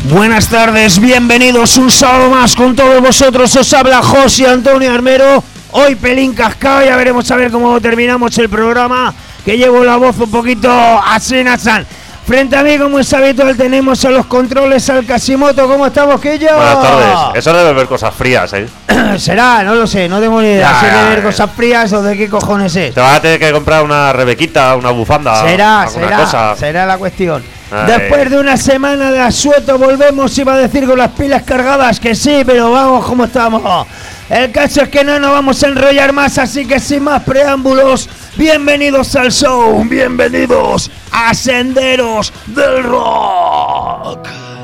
Buenas tardes, bienvenidos un sábado más con todos vosotros. Os habla José Antonio Armero. Hoy pelín cascado, ya veremos a ver cómo terminamos el programa, que llevo la voz un poquito así. Frente a mí, como es habitual, tenemos a los controles al Casimoto. ¿Cómo estamos, Quillo? Buenas tardes. Eso de beber cosas frías, ¿eh? Será, no lo sé, no tengo ni idea. Si es de beber cosas frías o de qué cojones es. Te vas a tener que comprar una rebequita, una bufanda. Será la cuestión. Ay. Después de una semana de asueto volvemos, iba a decir, con las pilas cargadas, que sí, pero vamos como estamos. El caso es que no nos vamos a enrollar más, así que sin más preámbulos, bienvenidos al show, bienvenidos a Senderos del Rock.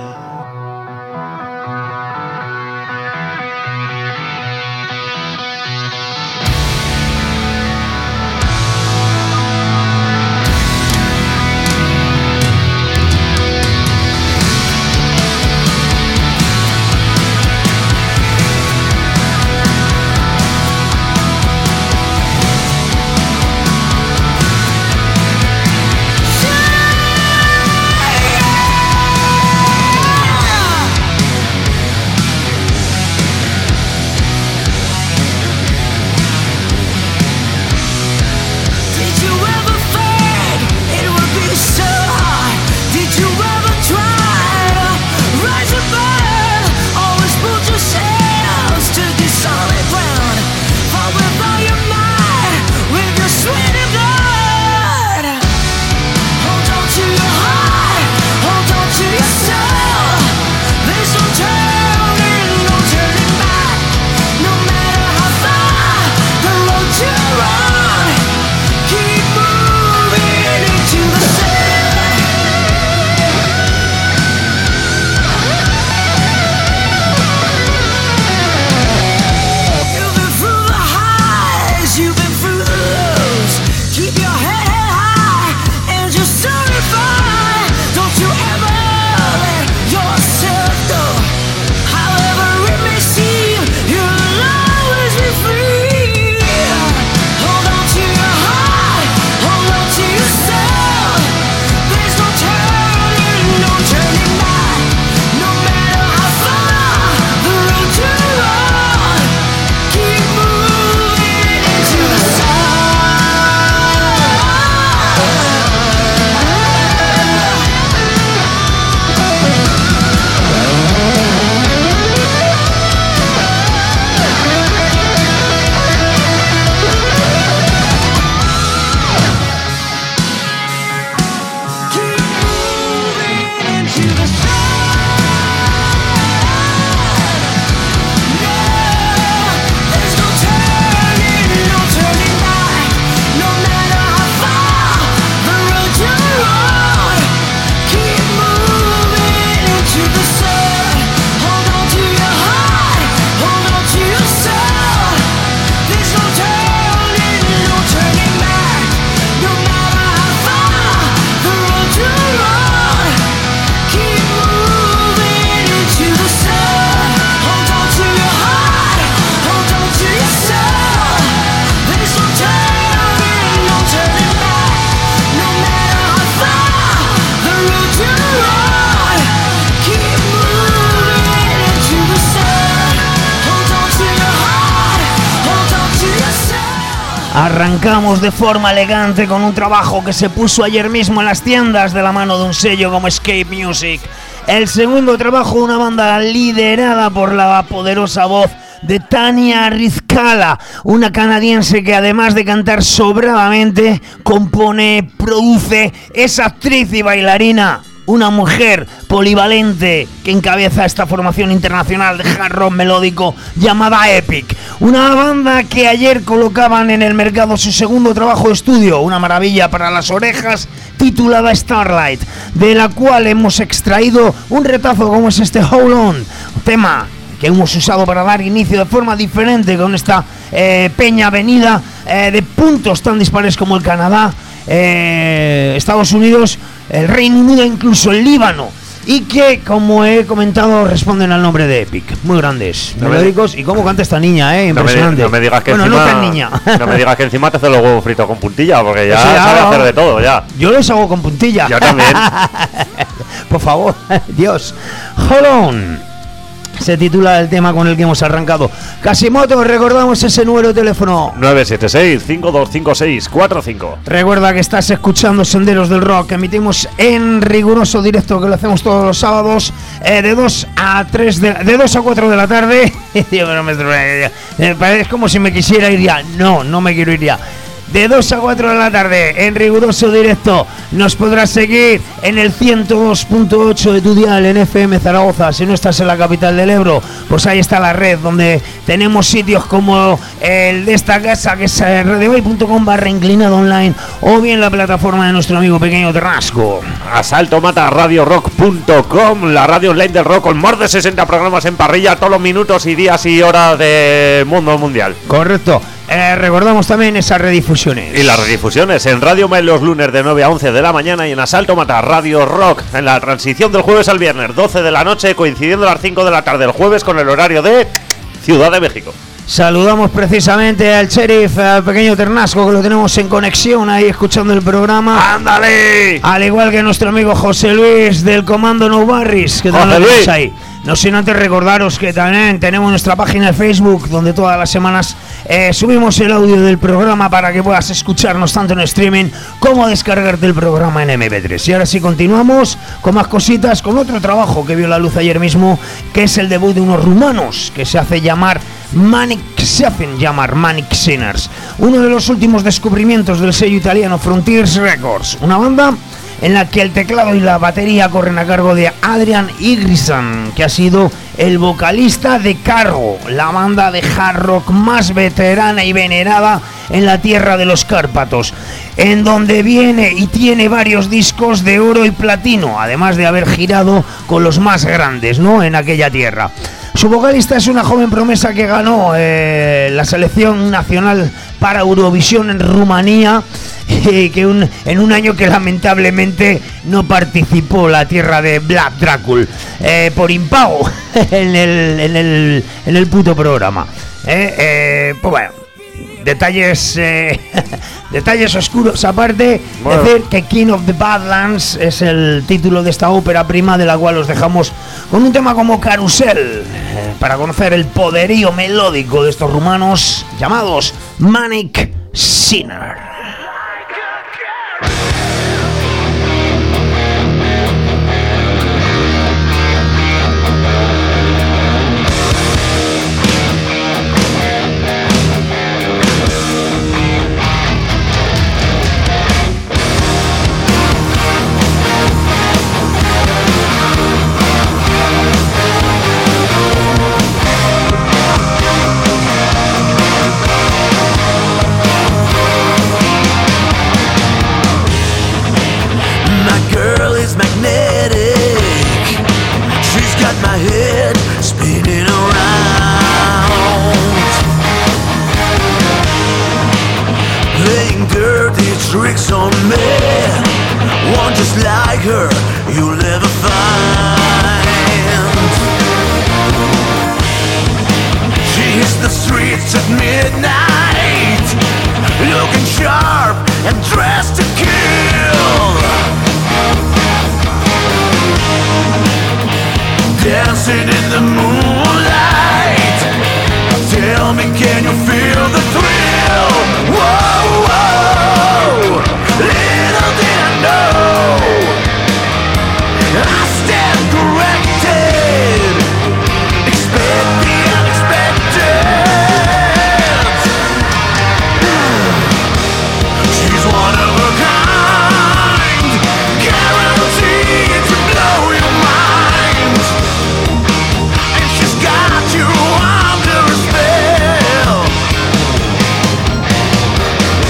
Arrancamos de forma elegante con un trabajo que se puso ayer mismo en las tiendas de la mano de un sello como Escape Music. El segundo trabajo de una banda liderada por la poderosa voz de Tania Rizkala, una canadiense que además de cantar sobradamente, compone, produce, es actriz y bailarina. Una mujer polivalente que encabeza esta formación internacional de hard rock melódico llamada Epic. Una banda que ayer colocaban en el mercado su segundo trabajo de estudio, una maravilla para las orejas, titulada Starlight, de la cual hemos extraído un retazo como es este Hold On, tema que hemos usado para dar inicio de forma diferente con esta peña avenida de puntos tan dispares como el Canadá, Estados Unidos, el Reino Unido e incluso el Líbano, y que, como he comentado, responden al nombre de Epic. Muy grandes, melódicos. Y cómo canta esta niña, impresionante. No me digas que bueno, encima, no tan niña. No me digas que encima te hace los huevos fritos con puntilla, porque ya sabe hacer de todo, ya. Yo los hago con puntilla. Yo también. por favor, Dios. Hold on. Se titula el tema con el que hemos arrancado. Casimoto, recordamos ese número de teléfono 976-525645. Recuerda que estás escuchando Senderos del Rock, que emitimos en riguroso directo, que lo hacemos todos los sábados de 2 a 4 de la tarde. Es como si me quisiera ir ya. No me quiero ir ya. De 2 a 4 de la tarde, en riguroso directo. Nos podrás seguir en el 102.8 de tu dial en FM Zaragoza. Si no estás en la capital del Ebro, pues ahí está la red, donde tenemos sitios como el de esta casa, que es radiohoy.com/inclinado online, o bien la plataforma de nuestro amigo Pequeño Terrasco. asaltomataradiorock.com, la radio online del rock, con más de 60 programas en parrilla, todos los minutos y días y horas del mundo mundial. Correcto. Recordamos también esas redifusiones. Y las redifusiones en Radio Mail los lunes de 9 a 11 de la mañana y en Asalto Mata Radio Rock en la transición del jueves al viernes, 12 de la noche, coincidiendo a las 5 de la tarde el jueves con el horario de Ciudad de México. Saludamos precisamente al sheriff, al Pequeño Ternasco, que lo tenemos en conexión ahí escuchando el programa. ¡Ándale! Al igual que nuestro amigo José Luis del Comando No Barris, que también lo tenemos ahí. No sin antes recordaros que también tenemos nuestra página de Facebook, donde todas las semanas subimos el audio del programa para que puedas escucharnos tanto en streaming como descargarte el programa en MP3. Y ahora sí continuamos con más cositas, con otro trabajo que vio la luz ayer mismo, que es el debut de unos rumanos que se hacen llamar Manic Sinners, uno de los últimos descubrimientos del sello italiano Frontiers Records, una banda en la que el teclado y la batería corren a cargo de Adrian Igrisan, que ha sido el vocalista de Carro, la banda de hard rock más veterana y venerada en la tierra de los Cárpatos, en donde viene y tiene varios discos de oro y platino, además de haber girado con los más grandes, ¿no?, en aquella tierra. Su vocalista es una joven promesa que ganó la selección nacional para Eurovisión en Rumanía, que en un año que lamentablemente no participó la tierra de Vlad Dracul por impago en el puto programa. Pues bueno, detalles oscuros aparte. Bueno. Decir que King of the Badlands es el título de esta ópera prima, de la cual os dejamos con un tema como Carusel, para conocer el poderío melódico de estos rumanos llamados Manic Sinner. Tricks on me, one just like her you'll never find. She hits the streets at midnight, looking sharp and dressed to kill, dancing in the moonlight. Tell me, can you feel the thrill? Whoa, whoa, little did I know, I stand corrected. Expect the unexpected. She's one of a kind, guaranteed to blow your mind. And she's got you under a spell.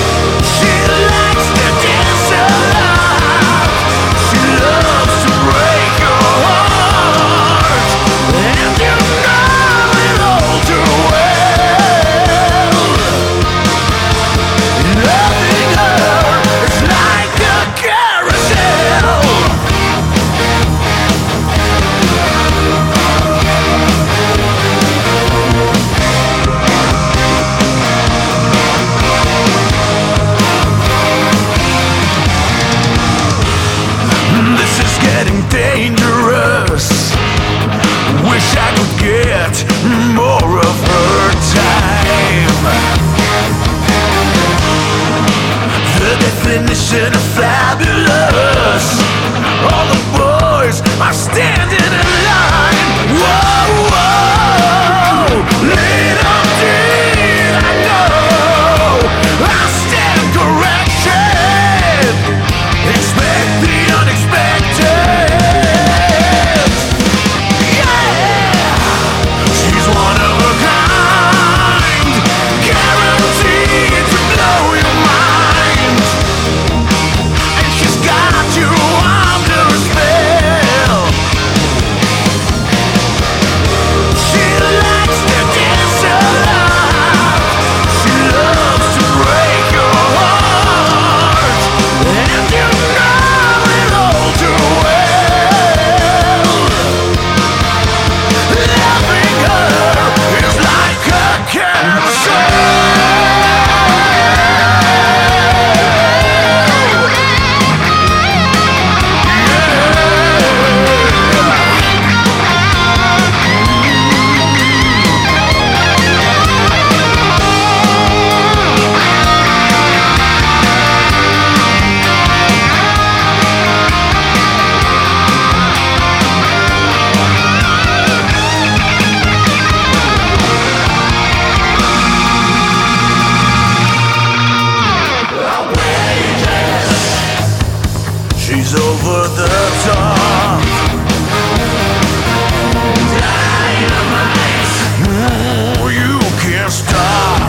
magnificent and fabulous. All the boys are standing in line. Whoa, whoa, little did I know I stand corrected. Expect the unexpected. Yeah, she's one of a kind, guaranteed to blow your mind. And she's got you under a spell. She likes to dance alive. She loves to break your heart. And you know it all too well. Loving her is like a carousel. She's over the top. Dynamite. You can't stop.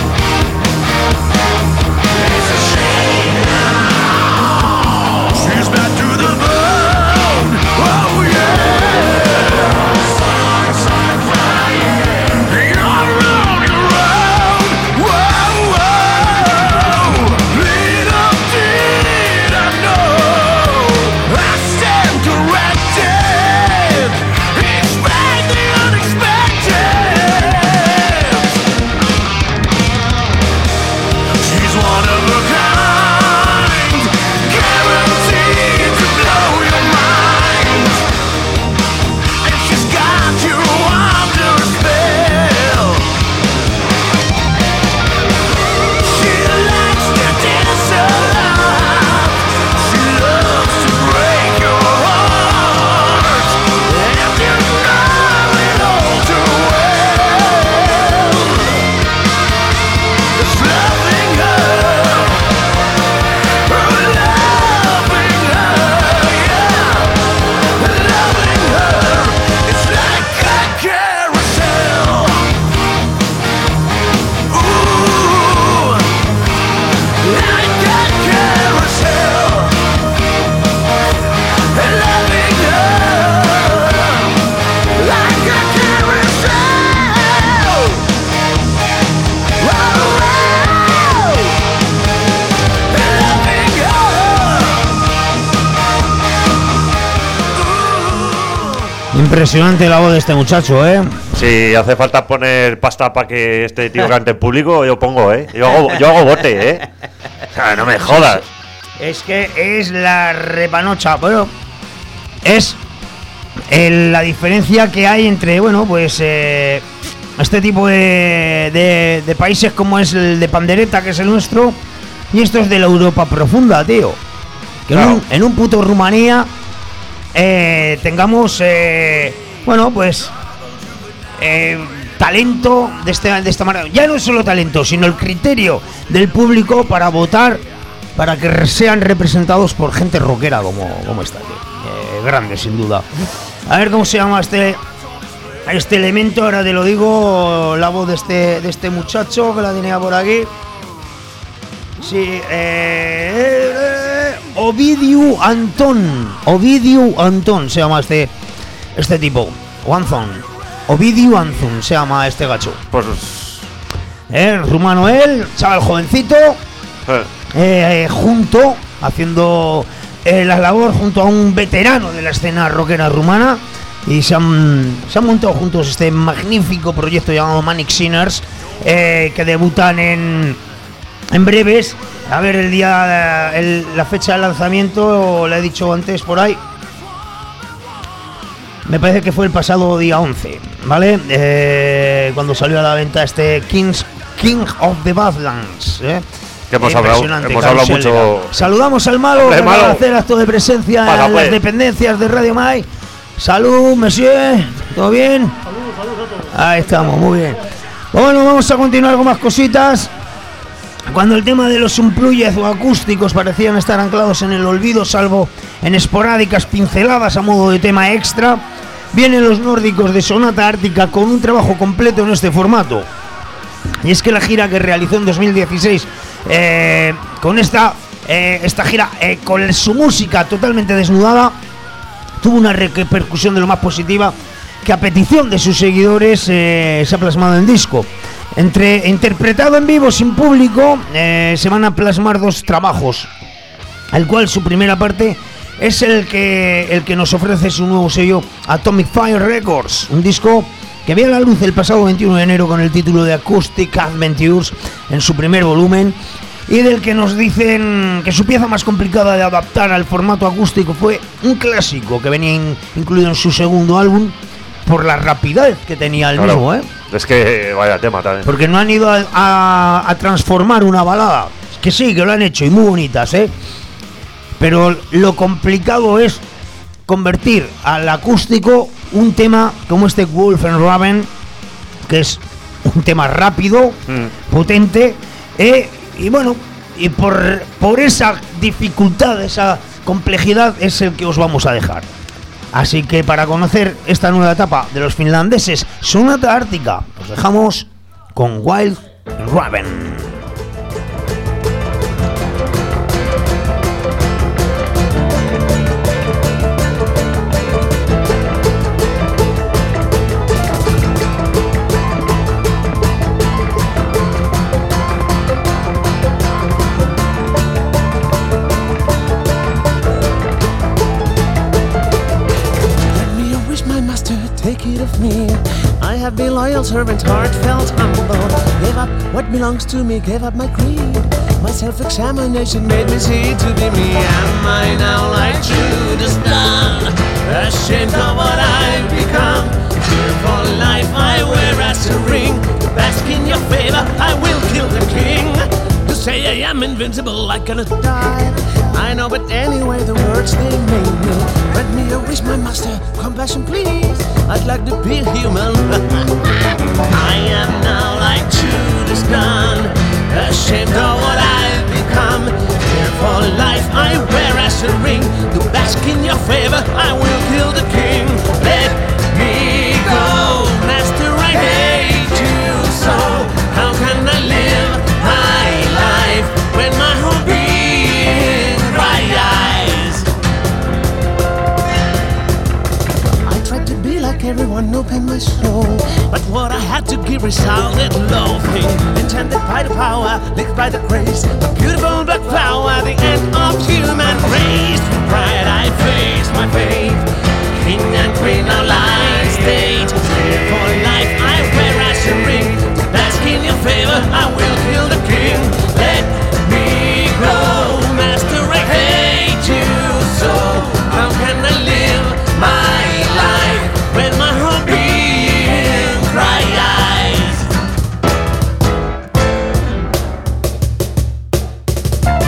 It's a shame now. She's back to the bone. Oh yeah. Songs are crying. You're on your own. Whoa, whoa. Little did I know I stand corrected. Expect the unexpected. She's one of a kind, guaranteed to blow your mind. And she's got you under a spell. She likes to dance alive. She loves to break your heart. And you know it all too well. It's loving her. Loving her, yeah. Loving her. It's like a carousel. Ooh, like a carousel. Loving her like a carousel. Whoa, whoa. Loving her. Impresionante la voz de este muchacho, ¿eh? Si hace falta poner pasta para que este tío cante en público, yo pongo, ¿eh? Yo hago bote, ¿eh? O sea, no me jodas. Es que es la repanocha, pero es la diferencia que hay entre, bueno, pues este tipo de países como es el de pandereta, que es el nuestro, y estos de la Europa profunda, tío. Que Claro. en un puto Rumanía tengamos, bueno, pues talento de esta manera. Ya no es solo talento, sino el criterio del público para votar para que sean representados por gente rockera como esta, tío. Grande, sin duda. A ver cómo se llama este elemento. Ahora te lo digo, la voz de este muchacho que la tenía por aquí. Sí, Ovidiu Anton se llama este tipo. Anton. Ovidiu Anton se llama este gacho. Pues. Rumano él, chaval jovencito. Junto, haciendo la labor junto a un veterano de la escena rockera rumana, y se han montado juntos este magnífico proyecto llamado Manic Sinners, que debutan en breves. A ver el día, la fecha de lanzamiento, la he dicho antes por ahí, me parece que fue el pasado día 11, ¿vale? Cuando salió a la venta este King of the Badlands, Que hemos Impresionante, hablado Carusel mucho. Legal. Saludamos al malo, Hombre, que malo. va a hacer acto de presencia Pasa, en pues. las dependencias de Radio Mai. Salud, monsieur. ¿Todo bien? Ahí estamos, muy bien. Bueno, vamos a continuar con más cositas. Cuando el tema de los unplugged o acústicos parecían estar anclados en el olvido, salvo en esporádicas pinceladas a modo de tema extra, vienen los nórdicos de Sonata Ártica con un trabajo completo en este formato. Y es que la gira que realizó en 2016 con esta gira con su música totalmente desnudada tuvo una repercusión de lo más positiva, que a petición de sus seguidores se ha plasmado en disco. Interpretado en vivo sin público, se van a plasmar dos trabajos, al cual su primera parte es el que nos ofrece su nuevo sello Atomic Fire Records, un disco que vio la luz el pasado 21 de enero con el título de Acoustic Adventures en su primer volumen, y del que nos dicen que su pieza más complicada de adaptar al formato acústico fue un clásico que venía incluido en su segundo álbum por la rapidez que tenía el mismo, Es que vaya tema también. porque no han ido a transformar una balada, que sí, que lo han hecho y muy bonitas, pero lo complicado es convertir al acústico un tema como este Wolf and Raven, que es un tema rápido, potente, y bueno, y por esa dificultad, esa complejidad es el que os vamos a dejar. Así que para conocer esta nueva etapa de los finlandeses Sonata Ártica, os dejamos con Wild Raven. Take it of me. I have been loyal, servant, heartfelt, humble. Gave up what belongs to me, gave up my creed. My self-examination made me see to be me. Am I now like Judas done? Ashamed of what I've become. Here for life I wear as a ring. To bask in your favor, I will kill the king. To say I am invincible, I cannot die. I know, but anyway, the words they made me. Grant me a wish, my master, compassion please. I'd like to be human. I am now like Judas done, ashamed of what I've become. Here for life I wear as a ring. To bask in your favor, I will kill the king. Let me go, master, I hate you so. How can I live my life when my whole being cries? I tried to be like everyone, open my soul, but what I had to give resulted loathing. Enchanted by the power, licked by the grace, a beautiful black flower, the end of human race. With pride I face my fate, king and queen now lie state. Here for life I wear as a ring. To bask in your favor, I will kill the king. Let me go, master, I hate you so. How can I live my life when my whole being cries?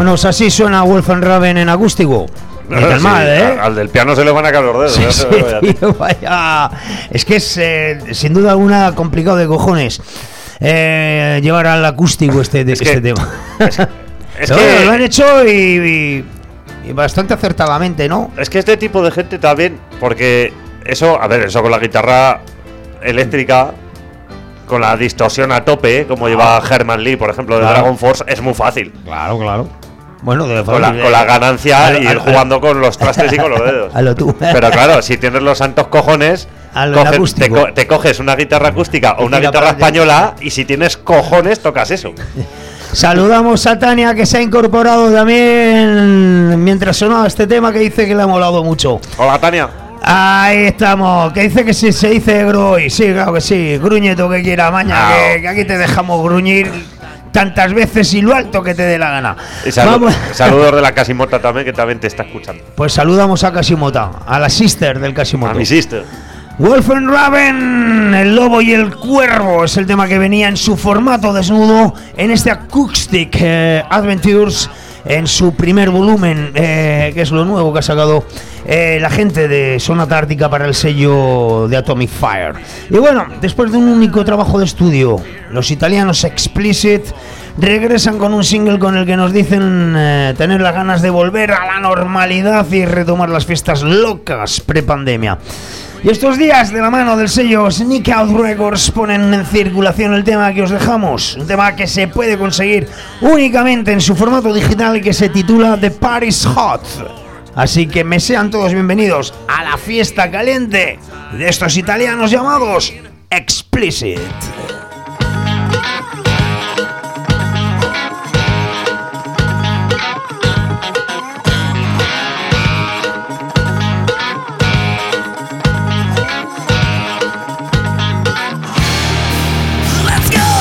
Bueno, pues así suena Wolfgang Raven en acústico. Ni tan mal, ¿eh? Al del piano se le van a caer los dedos. Sí, ya sí, te lo digo, tío, vaya. Es que es sin duda alguna complicado de cojones llevar al acústico este tema. Es Pero que lo han hecho y bastante acertadamente, ¿no? Es que este tipo de gente también, porque eso con la guitarra eléctrica, con la distorsión a tope, como lleva Herman Lee, por ejemplo, de Claro. Dragon Force, es muy fácil. Claro. Bueno, Con la ganancia y ir jugando con los trastes y con los dedos. A lo tú. Pero claro, si tienes los santos cojones, A lo acústico. te coges una guitarra acústica o una tira guitarra para adelante. española y si tienes cojones, tocas eso. Saludamos a Tania, que se ha incorporado también mientras sonaba este tema, que dice que le ha molado mucho. Hola, Tania. Ahí estamos, que dice que si se dice groy, sí, claro que sí, gruñe tú que quiera, maña, Claro. que aquí te dejamos gruñir tantas veces y lo alto que te dé la gana. Y Vamos. saludos de la Casimota también, que también te está escuchando. Pues saludamos a Casimota, a la sister del A Casimoto. mi sister. Wolfgang Raven, el lobo y el cuervo, es el tema que venía en su formato desnudo en este Acoustic Adventures, en su primer volumen, que es lo nuevo que ha sacado la gente de Sonata Ártica para el sello de Atomic Fire. Y bueno, después de un único trabajo de estudio, los italianos Explicit regresan con un single con el que nos dicen tener las ganas de volver a la normalidad y retomar las fiestas locas prepandemia. Y estos días, de la mano del sello Sneak Out Records, ponen en circulación el tema que os dejamos. Un tema que se puede conseguir únicamente en su formato digital y que se titula The Party's Hot. Así que me sean todos bienvenidos a la fiesta caliente de estos italianos llamados Explicit. Let's go!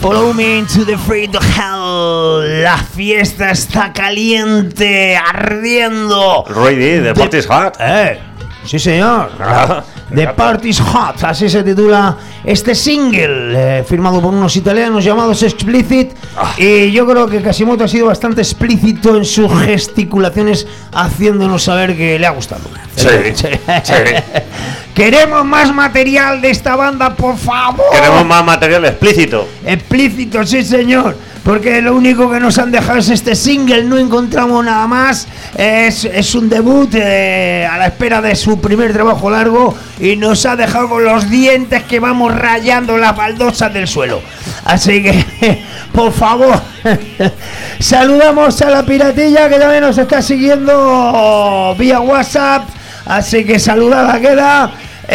Follow me into the freight of hell. La fiesta está caliente, ardiendo. Ready, the party's hot. Sí, señor. The Party's Hot, así se titula este single, firmado por unos italianos llamados Explicit. Y yo creo que Quasimoto ha sido bastante explícito en sus gesticulaciones, haciéndonos saber que le ha gustado. Sí. Queremos más material de esta banda, por favor. Queremos más material explícito. Explícito, sí, señor. Porque lo único que nos han dejado es este single, no encontramos nada más. Es un debut a la espera de su primer trabajo largo y nos ha dejado con los dientes que vamos rayando las baldosas del suelo. Así que, por favor, saludamos a la piratilla que también nos está siguiendo vía WhatsApp. Así que saludada queda.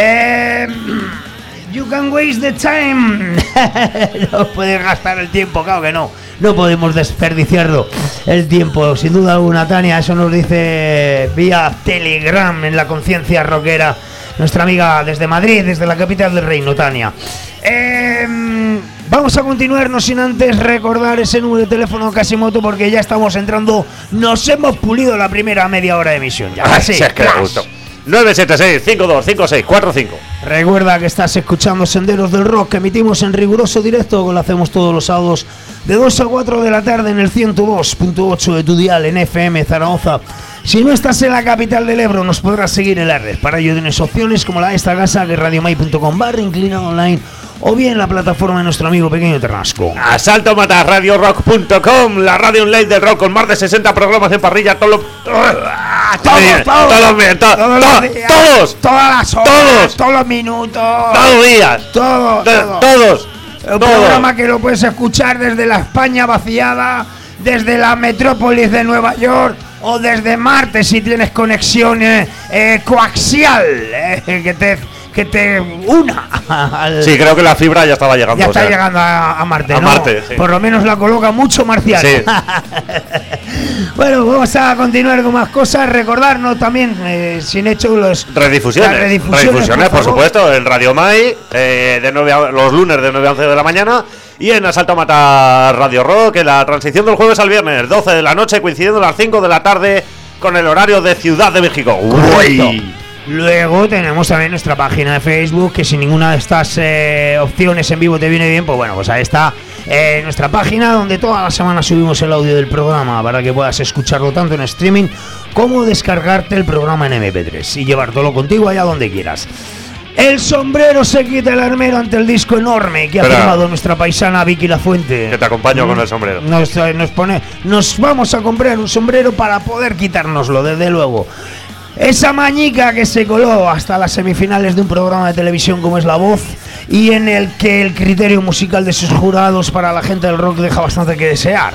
You can waste the time. No puedes gastar el tiempo, claro que no. No podemos desperdiciarlo el tiempo, sin duda alguna, Tania. Eso nos dice vía Telegram en la conciencia rockera nuestra amiga desde Madrid, desde la capital del reino, Tania. Vamos a continuar, no sin antes recordar ese número de teléfono Quasimoto, porque ya estamos entrando. Nos hemos pulido la primera media hora de emisión. Ya, así es que me gustó. 976-525645. Recuerda que estás escuchando Senderos del Rock, que emitimos en riguroso directo, que lo hacemos todos los sábados de 2 a 4 de la tarde en el 102.8 de tu dial en FM Zaragoza. Si no estás en la capital del Ebro, nos podrás seguir en la red. Para ello tienes opciones como la de esta casa, que es radiomai.com/inclinado online, o bien la plataforma de nuestro amigo Pequeño Ternasco. AsaltoMatarRadioRock.com, la radio online del rock con más de 60 programas en parrilla, todos, todas las horas, todos los minutos, todos los días, todos. Un programa que lo puedes escuchar desde la España vaciada, desde la metrópolis de Nueva York o desde Marte si tienes conexión coaxial que te una Sí, creo que la fibra ya estaba llegando. Ya está llegando a Marte, a ¿no? Marte, sí. Por lo menos la coloca mucho marcial. Sí. Bueno, vamos a continuar con más cosas. Recordarnos también, sin hecho, las redifusiones, por supuesto, en Radio Mai, los lunes de 9 a 11 de la mañana. Y en Asalto Matar Radio Rock, en la transición del jueves al viernes, 12 de la noche, coincidiendo a las 5 de la tarde con el horario de Ciudad de México. ¡Uy! Luego tenemos también nuestra página de Facebook, que si ninguna de estas opciones en vivo te viene bien, pues bueno, pues ahí está nuestra página, donde toda la semana subimos el audio del programa para que puedas escucharlo tanto en streaming como descargarte el programa en MP3 y llevártelo contigo allá donde quieras. El sombrero se quita el armero ante el disco enorme que ha firmado nuestra paisana Vicky Lafuente. Que te acompaño con el sombrero. Nos vamos a comprar un sombrero para poder quitárnoslo, desde luego. Esa mañica que se coló hasta las semifinales de un programa de televisión como es La Voz, y en el que el criterio musical de sus jurados para la gente del rock deja bastante que desear.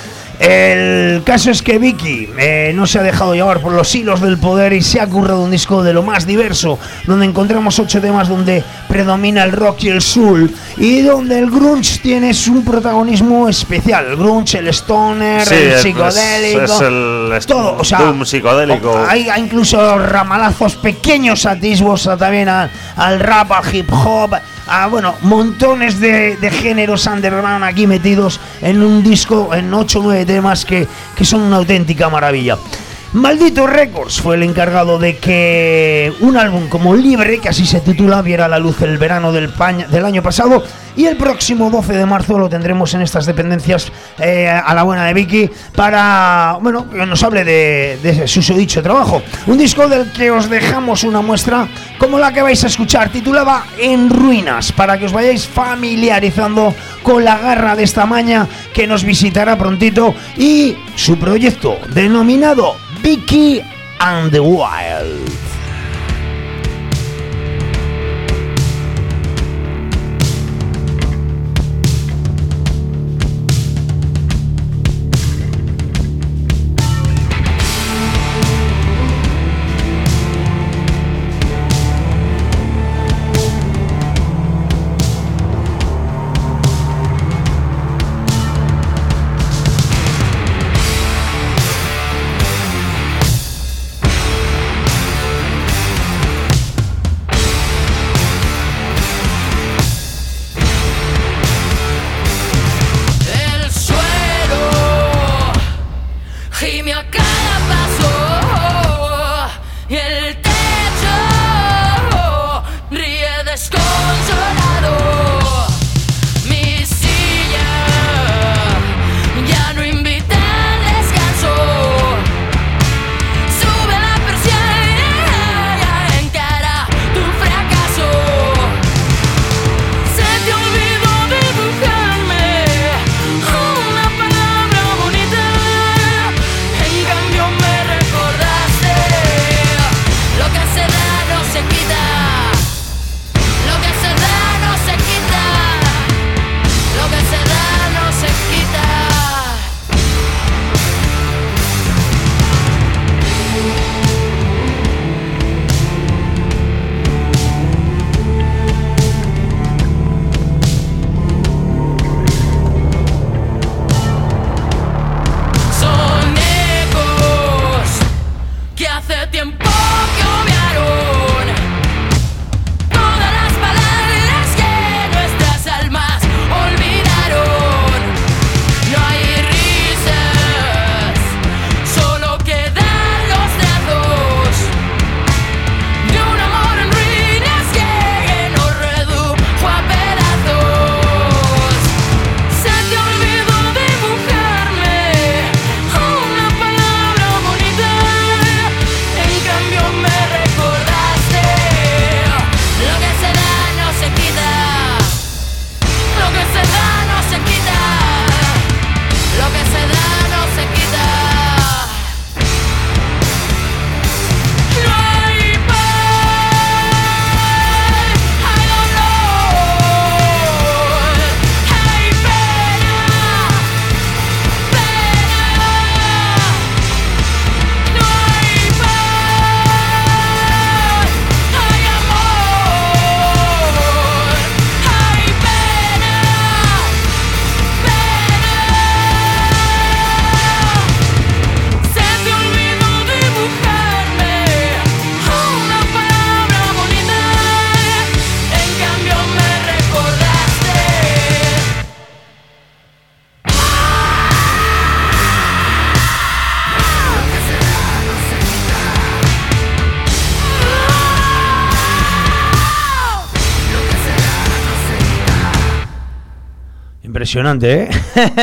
El caso es que Vicky no se ha dejado llevar por los hilos del poder y se ha currado un disco de lo más diverso, donde encontramos 8 temas donde predomina el rock y el soul, y donde el grunge tiene un protagonismo especial. El grunge, el stoner, el psicodélico, es el todo, o sea, doom psicodélico. Hay incluso ramalazos, pequeños atisbos también al rap, al hip hop. Bueno, montones de géneros underground aquí metidos en un disco, en 8 o 9 temas que son una auténtica maravilla. Maldito Records fue el encargado de que un álbum como Libre, que así se titula, viera la luz el verano del año pasado, y el próximo 12 de marzo lo tendremos en estas dependencias a la buena de Vicky para, bueno, que nos hable de su susodicho trabajo. Un disco del que os dejamos una muestra como la que vais a escuchar, titulada En Ruinas, para que os vayáis familiarizando con la garra de esta maña que nos visitará prontito, y su proyecto denominado Vicky and the Wild. hace tiempo que obviaron todas las palabras que nuestras almas olvidaron. No hay risas, solo quedan los trazos de un amor en ruinas que nos redujo a pedazos. Se te olvidó dibujarme una palabra bonita, en cambio me recordaste. Lo que se da no se quita, lo que se da no se quita, lo que se da no se quita. No hay paz, hay dolor, hay pena, pena. No hay paz, hay amor, hay pena, pena. Se te olvidó dibujarme una palabra bonita, en cambio me recordaste. Impresionante, ¿eh?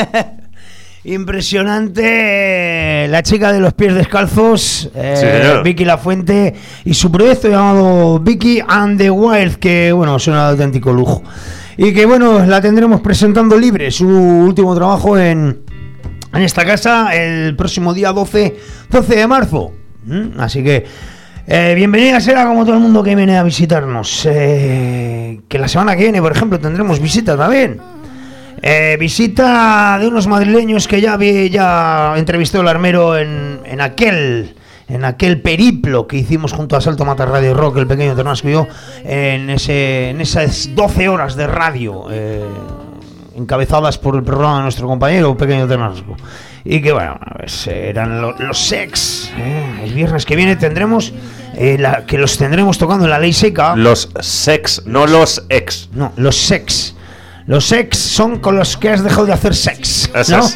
Impresionante la chica de los pies descalzos, señor. Vicky Lafuente, y su proyecto llamado Vicky and the Wild, que bueno, suena de auténtico lujo. Y que bueno, la tendremos presentando libre, su último trabajo en esta casa el próximo día 12 de marzo. Así que bienvenida será como todo el mundo que viene a visitarnos. Que la semana que viene, por ejemplo, tendremos visita también. Visita de unos madrileños que ya entrevistó el Armero en aquel periplo que hicimos junto a Salto Mata Radio Rock, el pequeño Ternasco y yo, en esas 12 horas de radio encabezadas por el programa de nuestro compañero Pequeño Ternasco. Y que bueno, pues, eran los Sex. El viernes que viene tendremos que los tendremos tocando en la Ley Seca. Los Sex, no los ex. No, los Sex. Los sex son con los que has dejado de hacer sex, Eso ¿no? es.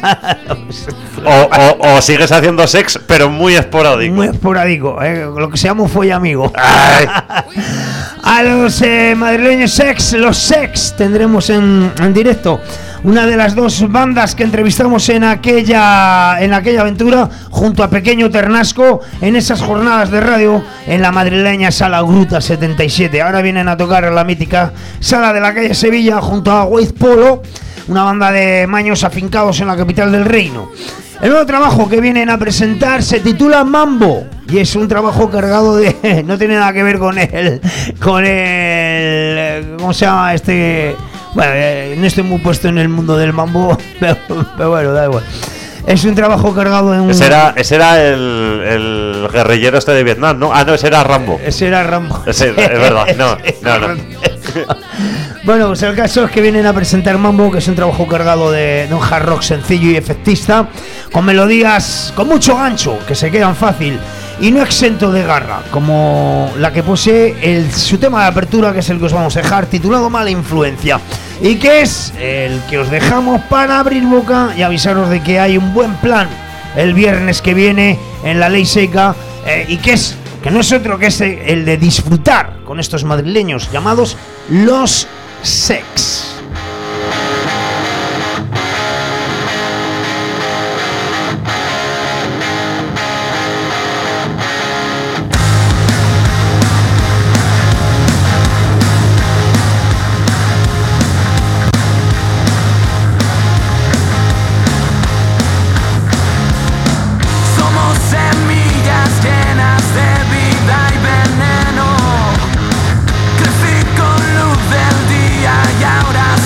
o sigues haciendo sex, pero muy esporádico. Muy esporádico, lo que se llama un follamigo. Ay. A los madrileños sex, los Sex, tendremos en directo. Una de las dos bandas que entrevistamos en aquella aventura junto a Pequeño Ternasco en esas jornadas de radio en la madrileña Sala Gruta 77. Ahora vienen a tocar en la mítica sala de la calle Sevilla junto a White Polo, una banda de maños afincados en la capital del reino. El nuevo trabajo que vienen a presentar se titula Mambo y es un trabajo cargado de... no tiene nada que ver con el ¿cómo se llama este? Bueno, no estoy muy puesto en el mundo del mambo, pero bueno, da igual. Es un trabajo cargado en un... Ese era el guerrillero este de Vietnam, ¿no? Ah, no, ese era Rambo. Ese era Rambo. Ese, es verdad, no. Bueno, pues el caso es que vienen a presentar Mambo, que es un trabajo cargado de un hard rock sencillo y efectista, con melodías con mucho gancho, que se quedan fácil y no exento de garra, como la que posee su tema de apertura, que es el que os vamos a dejar, titulado Mala Influencia, y que es el que os dejamos para abrir boca y avisaros de que hay un buen plan el viernes que viene en la Ley Seca, y que no es otro que es el de disfrutar con estos madrileños llamados los Sex. Crecí con luz del día y ahora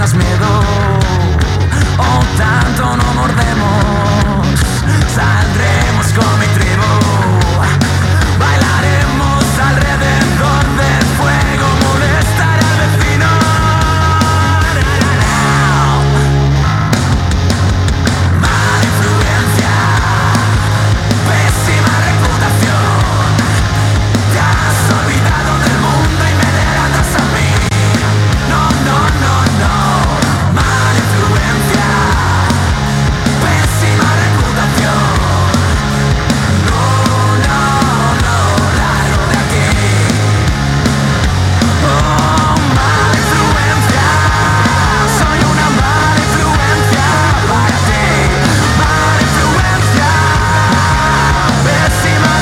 tienes miedo o tanto no mordemos. Saldremos con mi tribu, bailaremos alrededor del fuego, molestar al vecino. Mala influencia, pésima reputación. Te has olvidado del mundo y me delatas a mí. No, no, no, no. Mala influencia, pésima reputación. No, no, no, largo de aquí. Oh, mala influencia, soy una mala influencia para ti. Mala influencia, pésima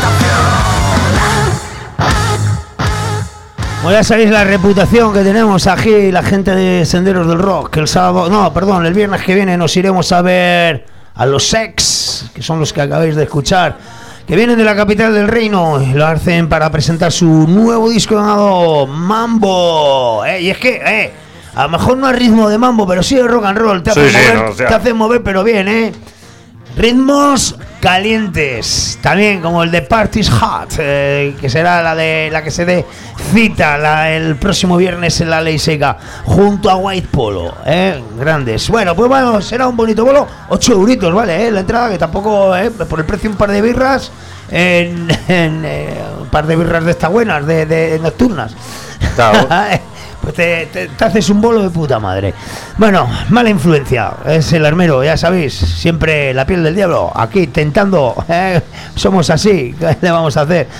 reputación. Bueno, ya sabéis la reputación que tenemos aquí la gente de Senderos del Rock, que el sábado, no, perdón, el viernes que viene nos iremos a ver a los Sex, que son los que acabáis de escuchar, que vienen de la capital del reino y lo hacen para presentar su nuevo disco llamado Mambo. Y es que, a lo mejor no es ritmo de mambo, pero sí de rock and roll, te hace Sí, mover, no, o sea. te hace mover, pero bien, ritmos calientes, también como el de Party's Hot, que será la que se dé cita el próximo viernes en la Ley Seca, junto a White Polo, grandes. Bueno, pues bueno, será un bonito bolo, 8 euritos, ¿vale? La entrada, que tampoco, por el precio un par de birras, un par de birras de estas buenas, de nocturnas. Claro. Pues te haces un bolo de puta madre. Bueno, mala influencia. Es el armero, ya sabéis. Siempre la piel del diablo. Aquí tentando. Somos así. ¿Qué le vamos a hacer?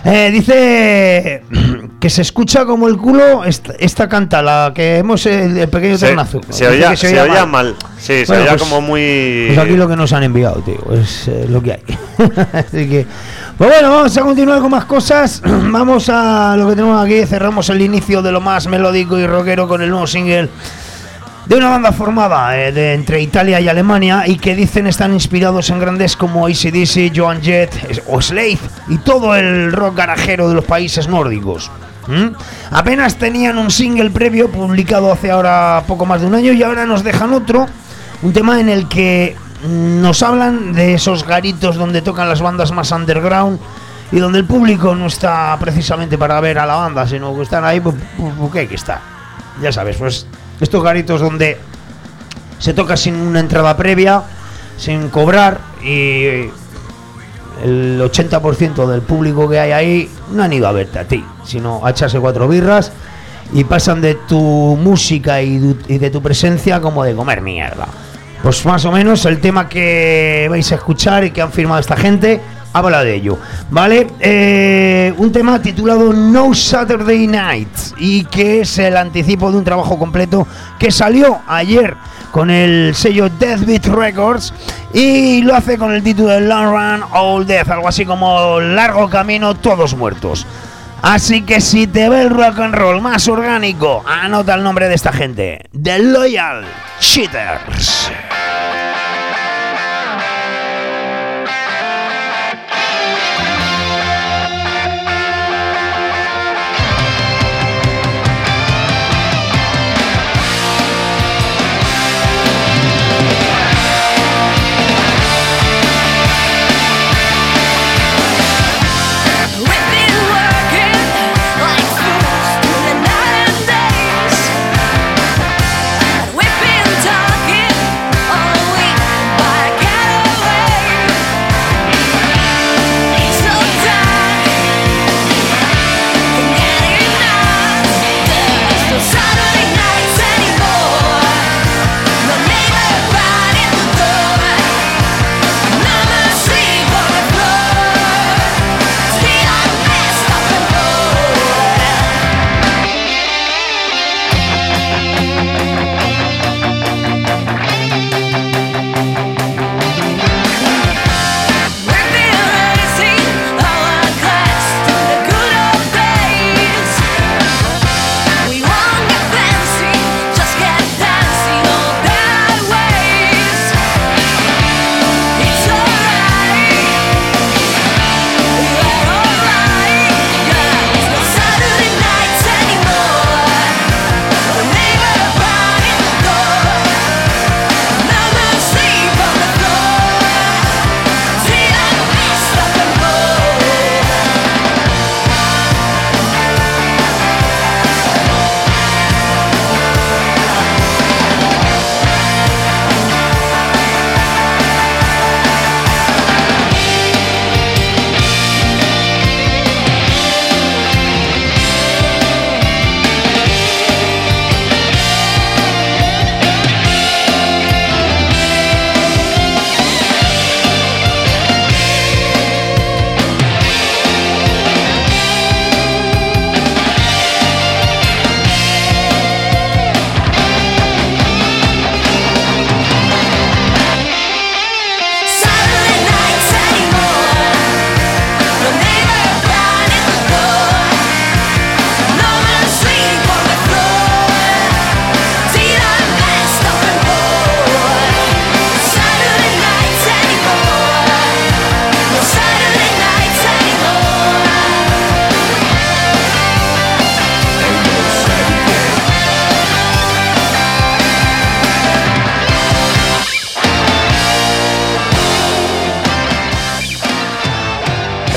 Dice que se escucha como el culo. Esta canta, la que hemos. El pequeño ternazo. Se oía mal. Sí, se Bueno, oía pues, como muy. Pues aquí lo que nos han enviado, tío. Es lo que hay. Así que. Pues bueno, vamos a continuar con más cosas. Vamos a lo que tenemos aquí. Cerramos el inicio de lo más melódico y rockero con el nuevo single de una banda formada entre Italia y Alemania, y que dicen están inspirados en grandes como AC/DC, Joan Jett o Slade y todo el rock garajero de los países nórdicos. Apenas tenían un single previo publicado hace ahora poco más de un año, y ahora nos dejan otro, un tema en el que nos hablan de esos garitos donde tocan las bandas más underground y donde el público no está precisamente para ver a la banda, sino que están ahí porque hay que estar. Ya sabes, pues estos garitos donde se toca sin una entrada previa, sin cobrar, y el 80% del público que hay ahí no han ido a verte a ti, sino a echarse 4 birras, y pasan de tu música y de tu presencia como de comer mierda. Pues más o menos el tema que vais a escuchar y que han firmado esta gente habla de ello, ¿vale? Un tema titulado No Saturday Night, y que es el anticipo de un trabajo completo que salió ayer con el sello Deathbeat Records, y lo hace con el título de Long Run All Death, algo así como Largo Camino Todos Muertos. Así que si te ve el rock and roll más orgánico, anota el nombre de esta gente: The Loyal Cheaters. We've been talking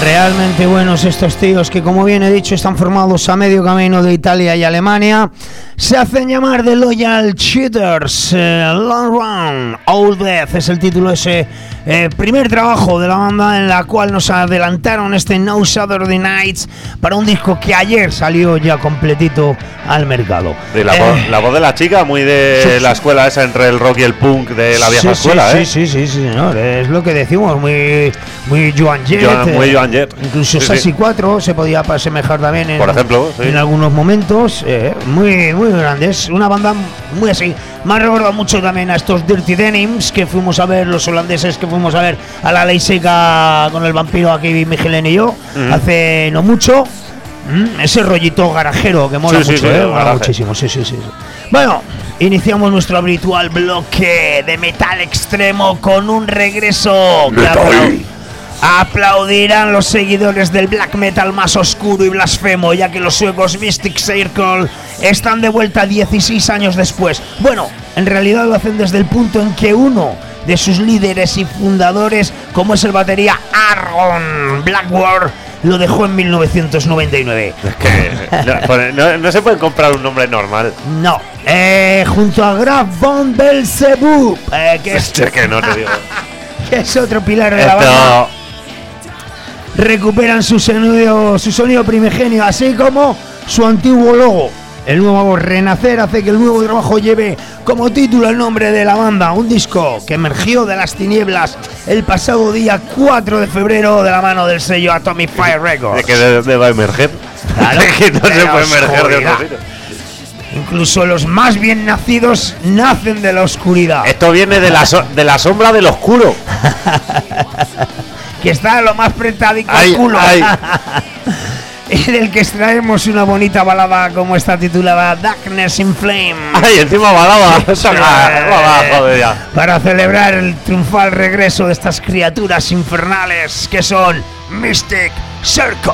Realmente buenos estos tíos que, como bien he dicho, están formados a medio camino de Italia y Alemania. Se hacen llamar The Loyal Cheaters. Long Run, Old Death es el título de ese primer trabajo de la banda, en la cual nos adelantaron este No Saturday Nights para un disco que ayer salió ya completito al mercado. La voz de la chica, muy de la escuela esa entre el rock y el punk de la vieja escuela, sí, señor. Es lo que decimos, muy Joan Jett. Muy Joan Jett. Incluso Sassy 4 se podía asemejar también por ejemplo, en algunos momentos. Muy grandes. Una banda muy así. Me ha recordado mucho también a estos Dirty Denims que fuimos a ver, los holandeses que fuimos a ver a la Ley Seca con el vampiro aquí, Miguelen y yo, hace no mucho. Ese rollito garajero que mola mucho, mola muchísimo. Sí. Bueno, iniciamos nuestro habitual bloque de metal extremo con un regreso que aplaudirán los seguidores del black metal más oscuro y blasfemo, ya que los suecos Mystic Circle están de vuelta 16 años después. Bueno, en realidad lo hacen desde el punto en que uno de sus líderes y fundadores, como es el batería Argon Blackward, lo dejó en 1999. Es que no se puede comprar un nombre normal. No. Junto a Graf von Belzebub, que es que no te digo. Que es otro pilar de la banda. Recuperan su sonido primigenio, así como su antiguo logo. El nuevo renacer hace que el nuevo trabajo lleve como título el nombre de la banda, un disco que emergió de las tinieblas el pasado día 4 de febrero de la mano del sello Atomic Fire Records. ¿De qué de dónde va a emerger? Claro, que no se puede emerger de otro sitio. Incluso los más bien nacidos nacen de la oscuridad. Esto viene de la sombra del oscuro. Que está lo más apretadico al culo. Y del que extraemos una bonita balada como esta titulada Darkness in Flame. ¡Ay, encima balada! Joder, ya. Para celebrar el triunfal regreso de estas criaturas infernales que son Mystic Circle.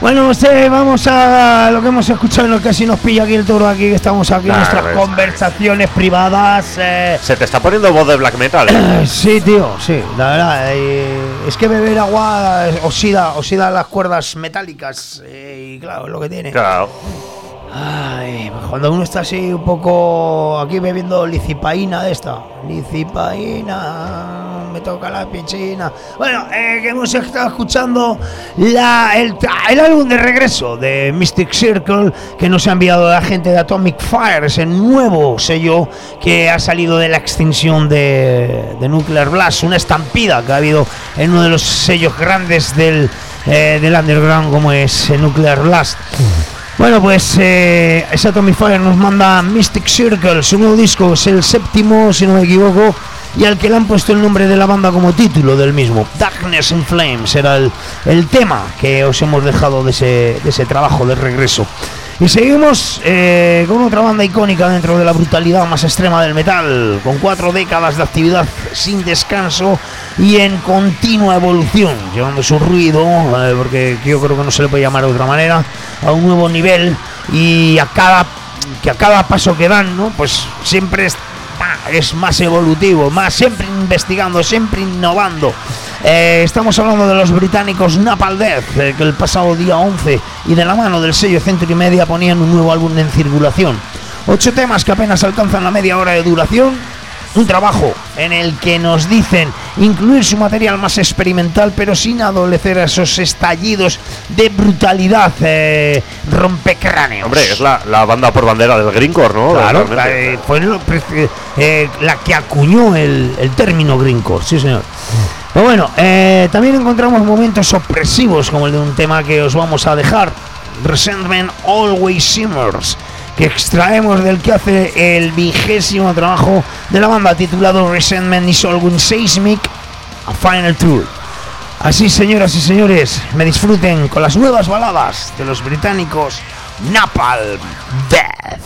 Bueno, vamos a lo que hemos escuchado, en lo que casi nos pilla aquí el toro, aquí que estamos aquí en nuestras conversaciones privadas. Se te está poniendo voz de black metal. Sí, tío, sí, la verdad. Es que beber agua oxida las cuerdas metálicas, y claro, es lo que tiene. Claro. Ay, cuando uno está así un poco aquí bebiendo licipaína de esta. Licipaína, me toca la piscina. Bueno, que hemos estado escuchando el álbum de regreso de Mystic Circle que nos ha enviado la gente de Atomic Fire, ese nuevo sello que ha salido de la extinción de Nuclear Blast, una estampida que ha habido en uno de los sellos grandes del underground como es Nuclear Blast. Bueno, pues ese Atomic Fire nos manda Mystic Circle, su nuevo disco, es el 7º, si no me equivoco, y al que le han puesto el nombre de la banda como título del mismo. Darkness in Flames era el tema que os hemos dejado de ese trabajo de regreso. Y seguimos con otra banda icónica dentro de la brutalidad más extrema del metal, con 4 décadas de actividad sin descanso y en continua evolución, llevando su ruido, porque yo creo que no se le puede llamar de otra manera, a un nuevo nivel, y a cada paso que dan, ¿no? Pues siempre es más evolutivo, siempre investigando, siempre innovando. Estamos hablando de los británicos Napalm Death, que el pasado día 11 y de la mano del sello Century Media ponían un nuevo álbum en circulación. 8 temas que apenas alcanzan la media hora de duración. Un trabajo en el que nos dicen incluir su material más experimental, pero sin adolecer a esos estallidos de brutalidad rompecráneos. Hombre, es la banda por bandera del grindcore, ¿no? Claro, fue la que acuñó el término grindcore, sí señor. Pero bueno, también encontramos momentos opresivos como el de un tema que os vamos a dejar, Resentment Always Simmers, que extraemos del que hace el 20º trabajo de la banda titulado Resentment is Always Seismic, a Final Truth. Así, señoras y señores, me disfruten con las nuevas baladas de los británicos Napalm Death.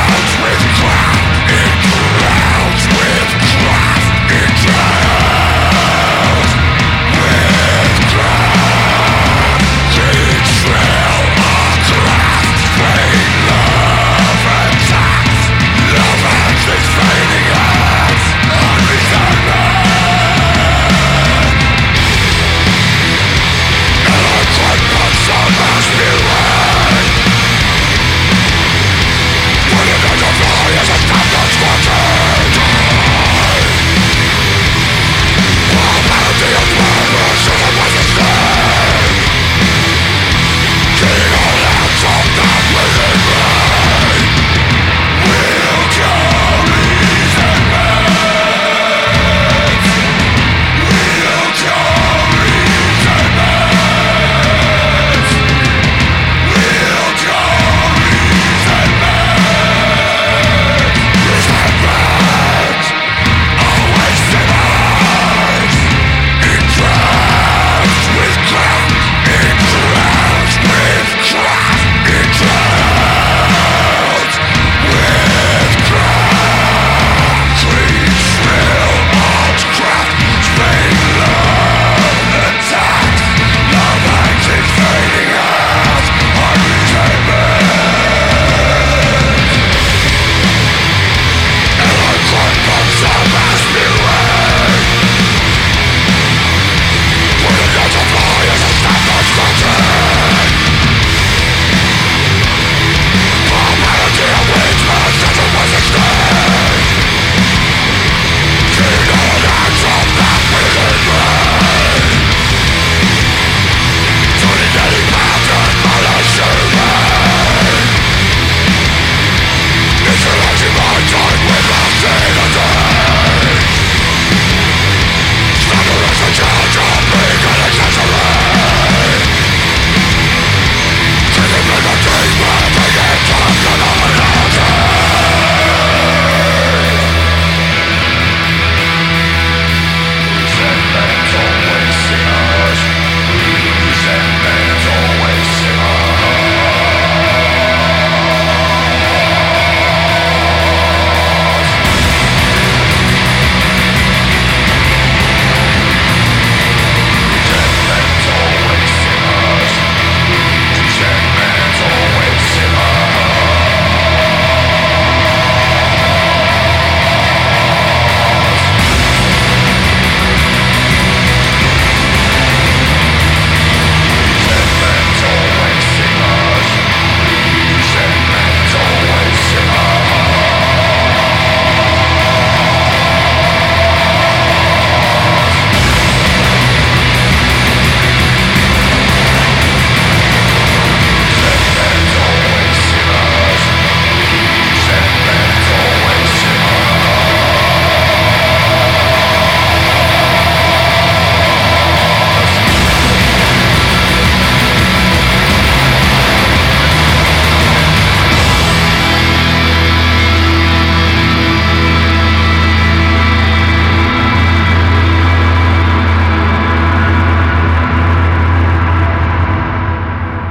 With craft, into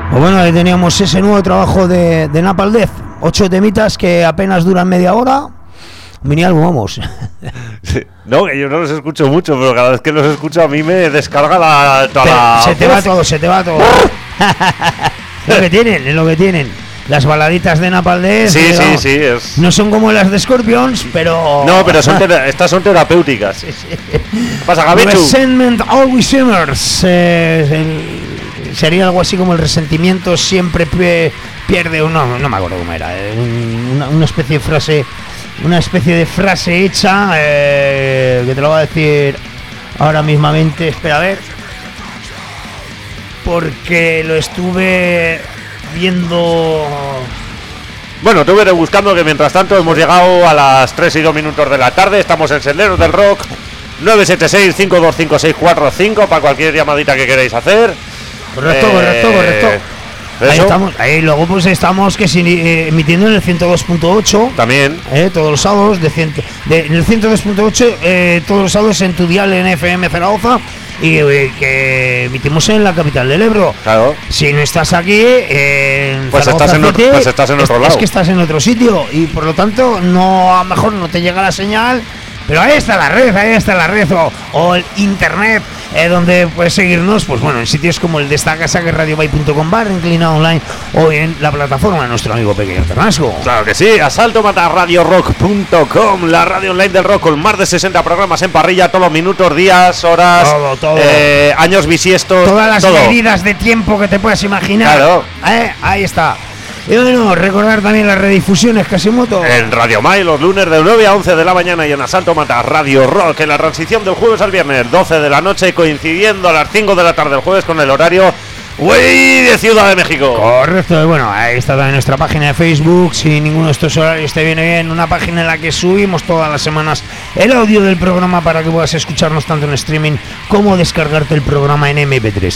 Pues bueno, ahí teníamos ese nuevo trabajo de Napalm Death. 8 temitas que apenas duran media hora. Mini álbum, vamos. Sí. No, que yo no los escucho mucho, pero cada vez que los escucho a mí me descarga Se te va todo. Lo que tienen, es lo que tienen. Las baladitas de Napalm Death. Sí, digamos, sí, es... No son como las de Scorpions, pero... No, pero estas son terapéuticas. Sí. ¿Qué pasa, Gabichu? Resentment always simmers. Sería algo así como el resentimiento siempre pierde... No me acuerdo cómo era. Una especie de frase... Una especie de frase hecha que te lo voy a decir ahora mismamente. Espera, a ver. Porque lo estuve viendo. Bueno, tú veré buscando, que mientras tanto hemos llegado a las 3 y 2 minutos de la tarde. Estamos en Senderos del Rock. 976-525645 para cualquier llamadita que queráis hacer. Correcto. Ahí estamos, ahí luego pues estamos emitiendo en el 102.8 también, todos los sábados en el 102.8 todos los sábados en tu dial en FM Zaragoza y que emitimos en la capital del Ebro. Claro. Si no estás aquí pues estás en otro lado. Es que estás en otro sitio y por lo tanto a lo mejor no te llega la señal. Pero ahí está la red o el internet, donde puedes seguirnos, pues bueno, en sitios como el de esta casa, que es radiobay.com /inclinado online, o en la plataforma de nuestro amigo Pequeño Ternasco. Claro que sí, asaltomatarradiorock.com, la radio online del rock, con más de 60 programas en parrilla, todos los minutos, días, horas, todo. Años bisiestos, todas las todo. medidas de tiempo que te puedas imaginar. Claro. Ahí está. Y bueno, recordar también las redifusiones Casimoto. En Radio Mai, los lunes de 9 a 11 de la mañana, y en Asalto Mata Radio Rock, en la transición del jueves al viernes, 12 de la noche, coincidiendo a las 5 de la tarde el jueves con el horario de Ciudad de México. Correcto, y bueno, ahí está también nuestra página de Facebook. Si ninguno de estos horarios te viene bien, una página en la que subimos todas las semanas el audio del programa para que puedas escucharnos tanto en streaming como descargarte el programa en MP3.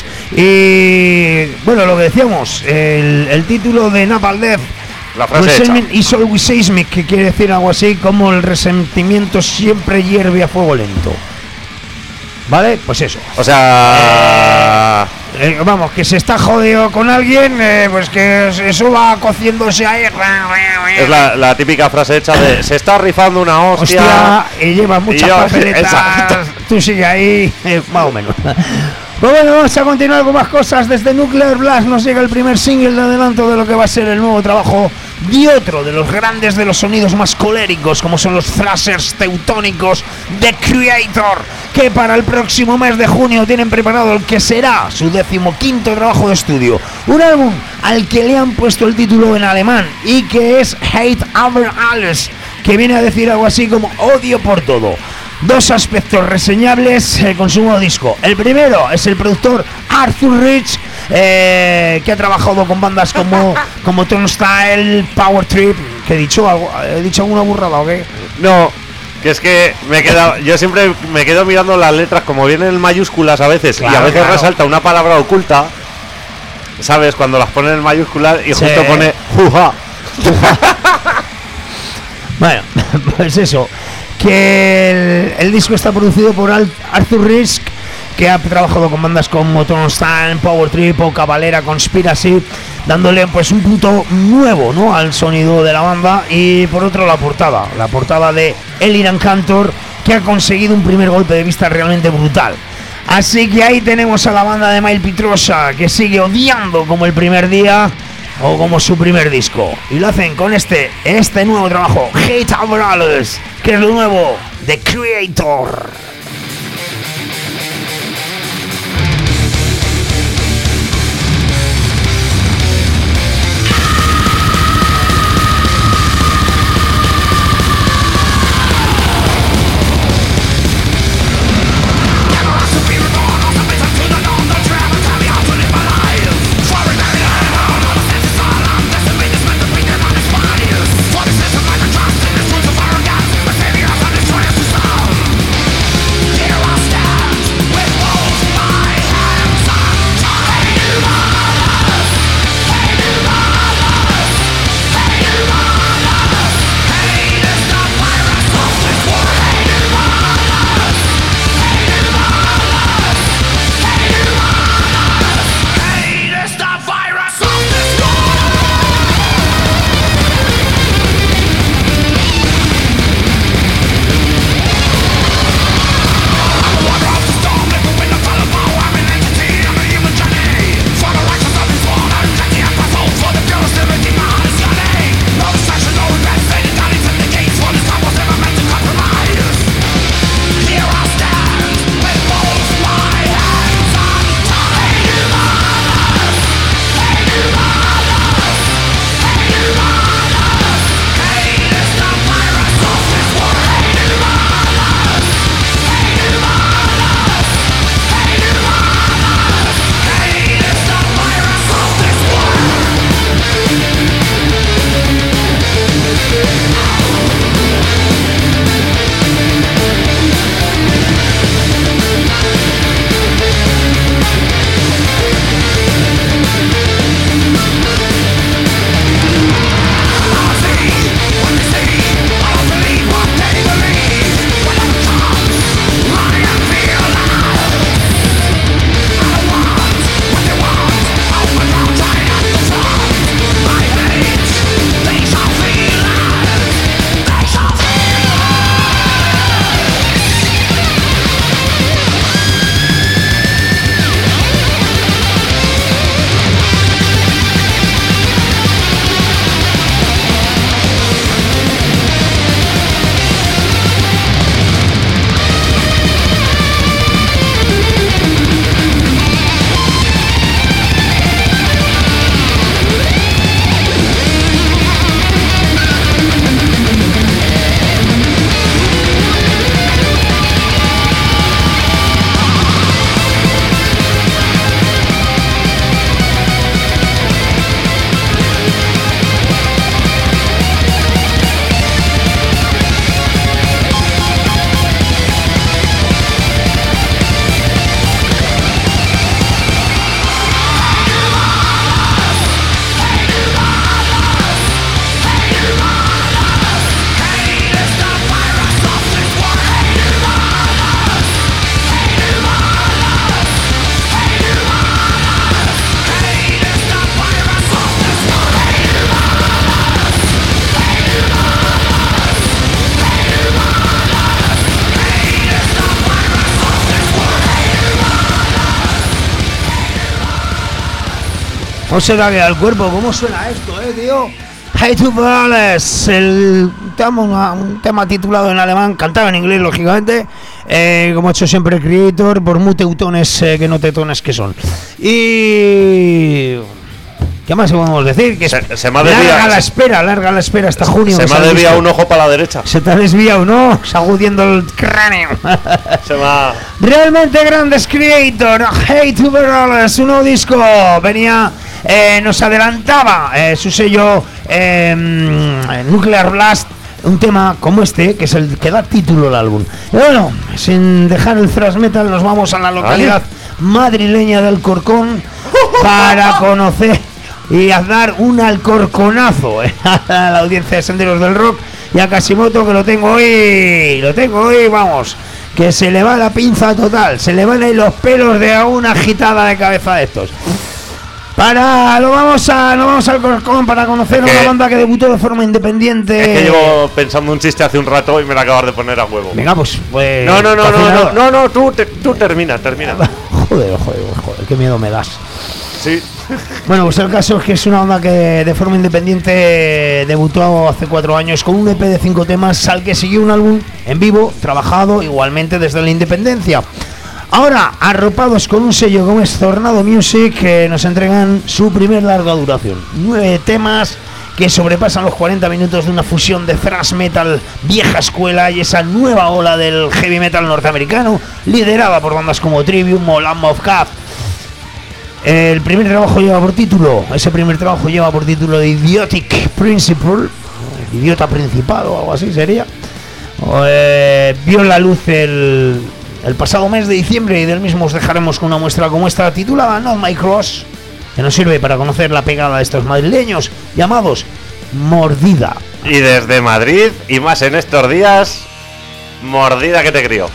Y bueno, lo que decíamos, el título de Napalm Death, la frase Resentment is always seismic, que quiere decir algo así como el resentimiento siempre hierve a fuego lento. ¿Vale? Pues eso. O sea... vamos, que se está jodido con alguien, pues que eso va cociéndose ahí. Es la típica frase hecha de se está rifando una hostia y lleva muchas papeletas. Exacto. Tú sigue ahí, más o menos. Pues bueno, vamos a continuar con más cosas. Desde Nuclear Blast nos llega el primer single de adelanto de lo que va a ser el nuevo trabajo de otro de los grandes de los sonidos más coléricos, como son los thrashers teutónicos The Creator, que para el próximo mes de junio tienen preparado el que será su 15º trabajo de estudio, un álbum al que le han puesto el título en alemán y que es Hate Over Alles, que viene a decir algo así como odio por todo. Dos aspectos reseñables con su nuevo disco. El primero es el productor Arthur Rich, que ha trabajado con bandas como Turnstile, Power Trip. ¿Qué he dicho? ¿He dicho alguna burrada o qué? No, que es que yo siempre me quedo mirando las letras como vienen en mayúsculas a veces, claro, y a veces resalta una palabra oculta, ¿sabes? Cuando las ponen en mayúsculas y justo pone juja. Bueno, pues eso, que el disco está producido por Arthur Risk, que ha trabajado con bandas como Turnstile, Power Trip o Cavalera Conspiracy, dándole pues un punto nuevo, ¿no?, al sonido de la banda. Y por otro la portada de Eliran Kantor, que ha conseguido un primer golpe de vista realmente brutal. Así que ahí tenemos a la banda de Mile Pitrosa, que sigue odiando como el primer día o como su primer disco, y lo hacen con este nuevo trabajo, Hate Over Alles, que es lo nuevo de Creator. ¿Cómo se da al cuerpo? ¿Cómo suena esto, tío? Hey to Ballers, un tema titulado en alemán, cantado en inglés, lógicamente, como ha hecho siempre Creator, por muy teutones que no tetones que son. Y... ¿qué más podemos decir? Que se me ha desviado, larga la espera hasta junio. Se me ha desviado un ojo para la derecha. Se te ha desviado, ¿no? Sacudiendo el cráneo. Realmente grandes Creator. Hey to Ballers, un nuevo disco. Venía... nos adelantaba su sello Nuclear Blast, un tema como este, que es el que da título al álbum. Y bueno, sin dejar el thrash metal, nos vamos a la localidad madrileña de Alcorcón para conocer y a dar un alcorconazo a la audiencia de Senderos del Rock y a Casimoto, que lo tengo hoy, vamos, que se le va la pinza total, se le van ahí los pelos de una agitada de cabeza de estos. Nos vamos al Alcorcón para conocer a una banda que debutó de forma independiente. Es que llevo pensando un chiste hace un rato y me lo acabas de poner a huevo. Venga, pues No, tú termina. Joder, qué miedo me das. Sí. Bueno, pues el caso es que es una banda que de forma independiente debutó hace 4 años con un EP de 5 temas al que siguió un álbum en vivo, trabajado igualmente desde la independencia. Ahora, arropados con un sello como es Tornado Music, nos entregan su primer larga duración. 9 temas que sobrepasan los 40 minutos de una fusión de thrash metal vieja escuela y esa nueva ola del heavy metal norteamericano, liderada por bandas como Trivium o Lamb of God. Ese primer trabajo lleva por título de Idiotic Principle, Idiota Principal o algo así sería. Vio la luz el pasado mes de diciembre y del mismo os dejaremos con una muestra como esta titulada Not My Cross, que nos sirve para conocer la pegada de estos madrileños llamados Mordida. Y desde Madrid, y más en estos días, Mordida que te crió.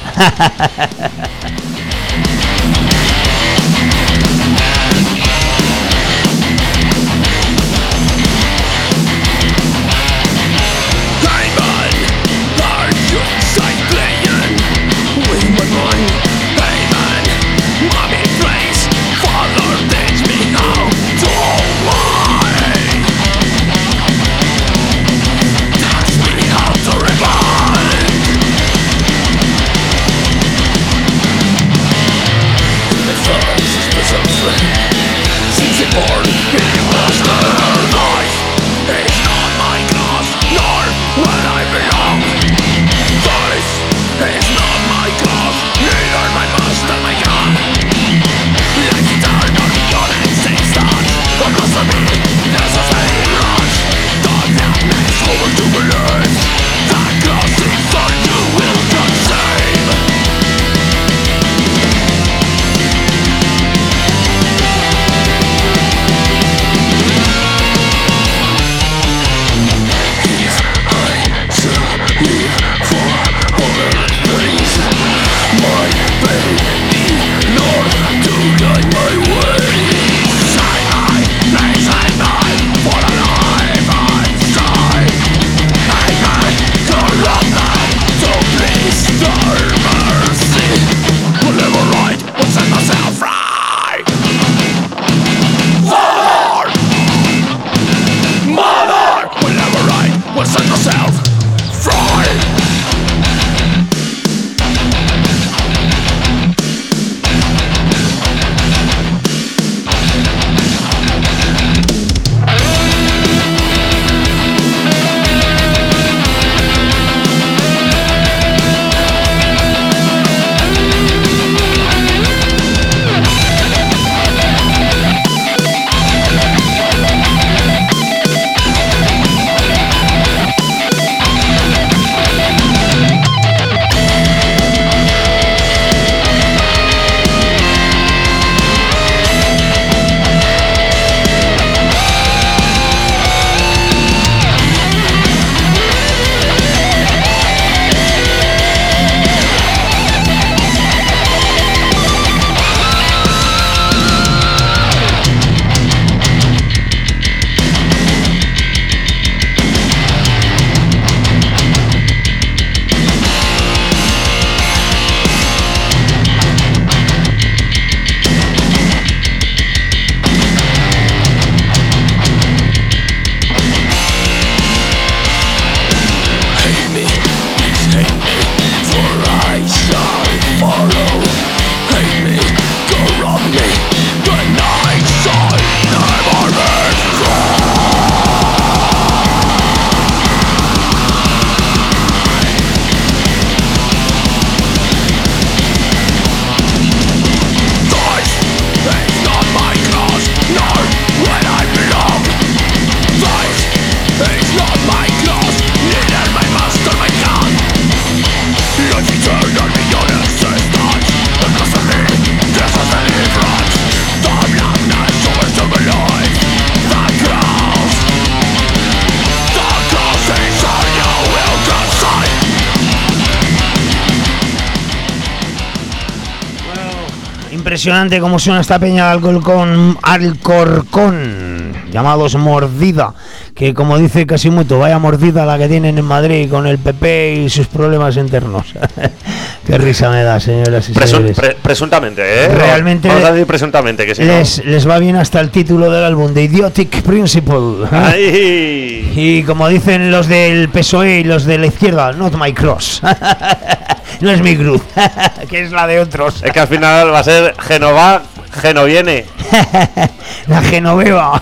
Impresionante cómo suena esta peña de Alcorcón, llamados Mordida, que como dice Casimoto, vaya mordida la que tienen en Madrid con el PP y sus problemas internos. Qué risa me da, señoras y señores. Presuntamente, ¿eh? Realmente Vamos a decir presuntamente, que si les va bien hasta el título del álbum, The Idiotic Principle. ¡Ay! Y como dicen los del PSOE y los de la izquierda, not my cross. No es mi cruz, que es la de otros. Es que al final va a ser Genoviene. La Genoveva.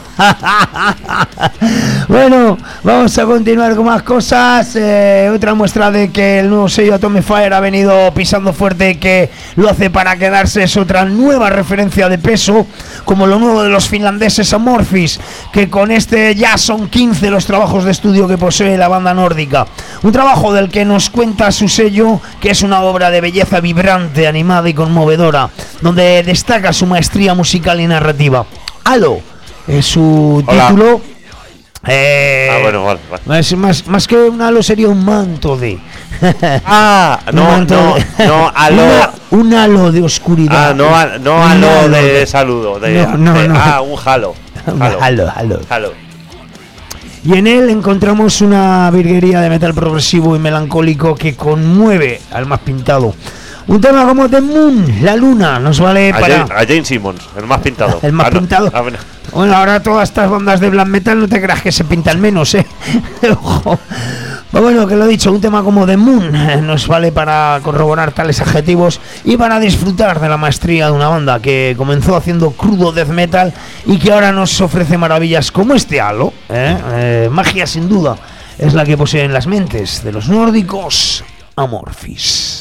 Bueno, vamos a continuar con más cosas. Otra muestra de que el nuevo sello Atomic Fire ha venido pisando fuerte, que lo hace para quedarse, es otra nueva referencia de peso, como lo nuevo de los finlandeses Amorphis, que con este ya son 15 los trabajos de estudio que posee la banda nórdica. Un trabajo del que nos cuenta su sello que es una obra de belleza vibrante, animada y conmovedora, donde destaca su maestría musical y narrativa. Halo es su título. Bueno, vale. Más que un halo sería un manto de. Halo. Un halo de oscuridad. No halo de saludo. Un halo. Halo. Y en él encontramos una virguería de metal progresivo y melancólico que conmueve al más pintado. Un tema como The Moon, la luna, nos vale para... A Jane Simmons, el más pintado. El más pintado. Bueno, ahora todas estas bandas de black metal no te creas que se pintan menos, Ojo. Pues bueno, que lo he dicho, un tema como The Moon nos vale para corroborar tales adjetivos y para disfrutar de la maestría de una banda que comenzó haciendo crudo death metal y que ahora nos ofrece maravillas como este halo. Magia sin duda es la que poseen las mentes de los nórdicos Amorphis.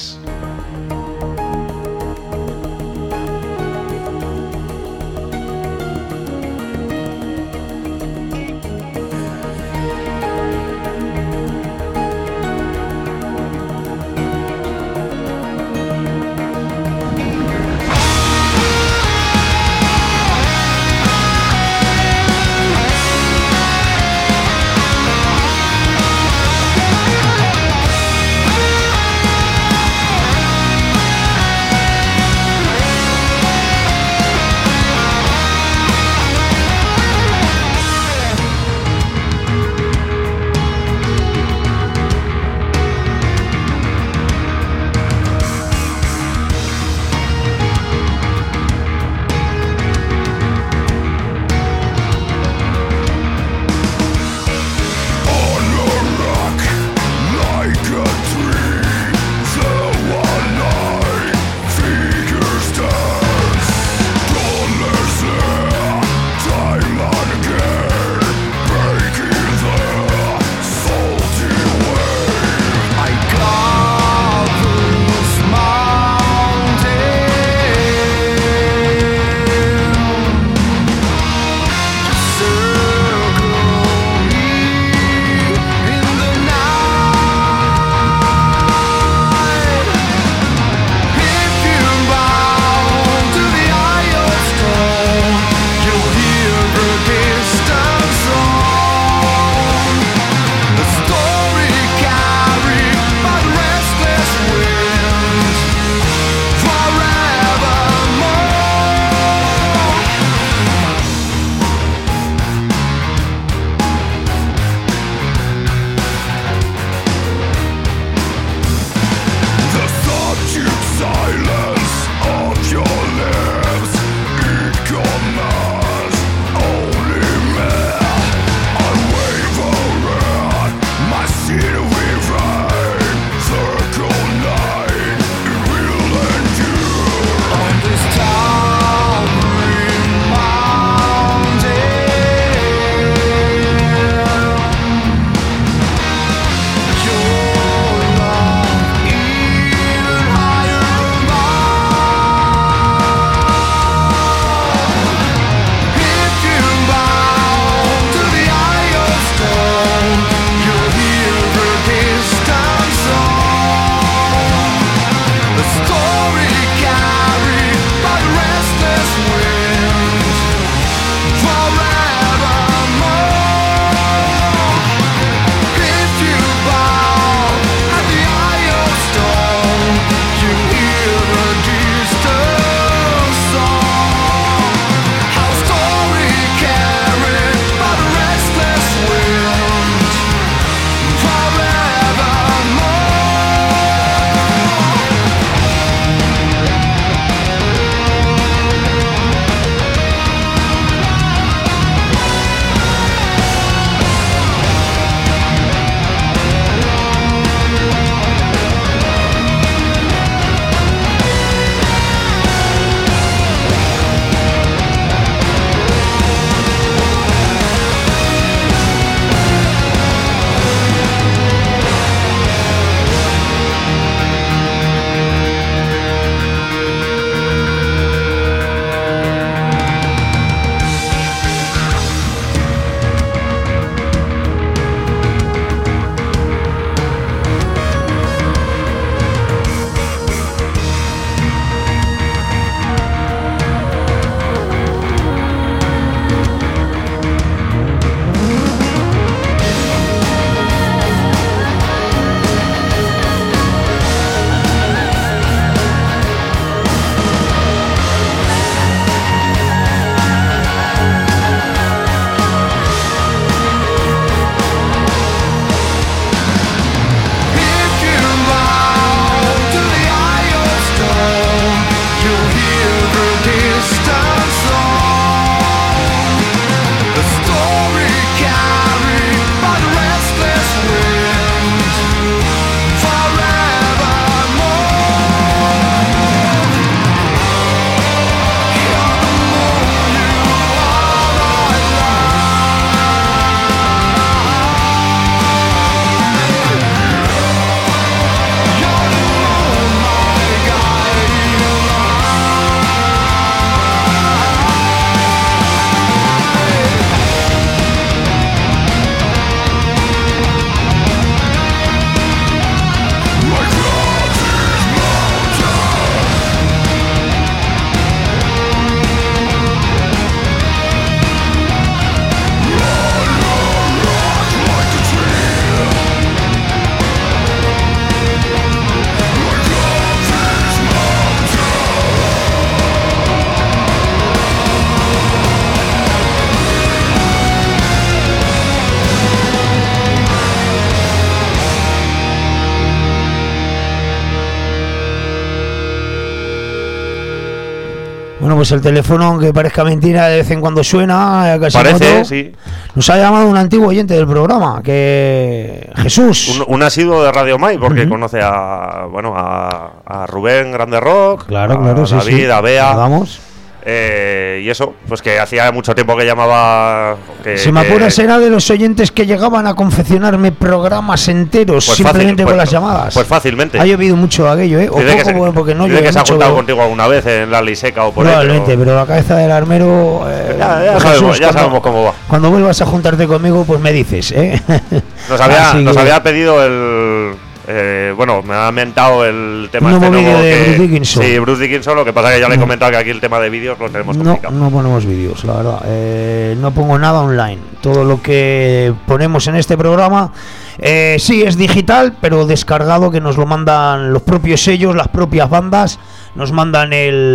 Bueno, pues el teléfono, aunque parezca mentira, de vez en cuando suena, casi Parece, sí. Nos ha llamado un antiguo oyente del programa, que Jesús. Un asiduo de Radio Mai, porque conoce a Rubén Grande Rock, Claro, a sí, David, sí. a Bea. Vamos. Y eso, pues que hacía mucho tiempo que llamaba. Si me apuras, era de los oyentes que llegaban a confeccionarme programas enteros Pues simplemente fácil, con pues- las llamadas. Pues fácilmente. Ha llovido mucho aquello, ¿eh? O Dice que poco, se- bueno, porque no dice llueve que se ha mucho, juntado pero- contigo alguna vez en la Liseca o por ahí. Probablemente, pero la cabeza del armero. Ya Jesús, sabemos cómo va. Cuando vuelvas a juntarte conmigo, pues me dices, ¿eh? Nos Así que- había pedido el. Me ha mentado el tema Un nuevo nuevo vídeo de que- Bruce Dickinson. Sí, Bruce Dickinson. Lo que pasa es que ya le he No. comentado que aquí el tema de vídeos lo tenemos No, complicado. no ponemos vídeos, la verdad. No pongo nada online. Todo lo que ponemos en este programa, sí es digital, pero descargado, que nos lo mandan los propios sellos, las propias bandas, nos mandan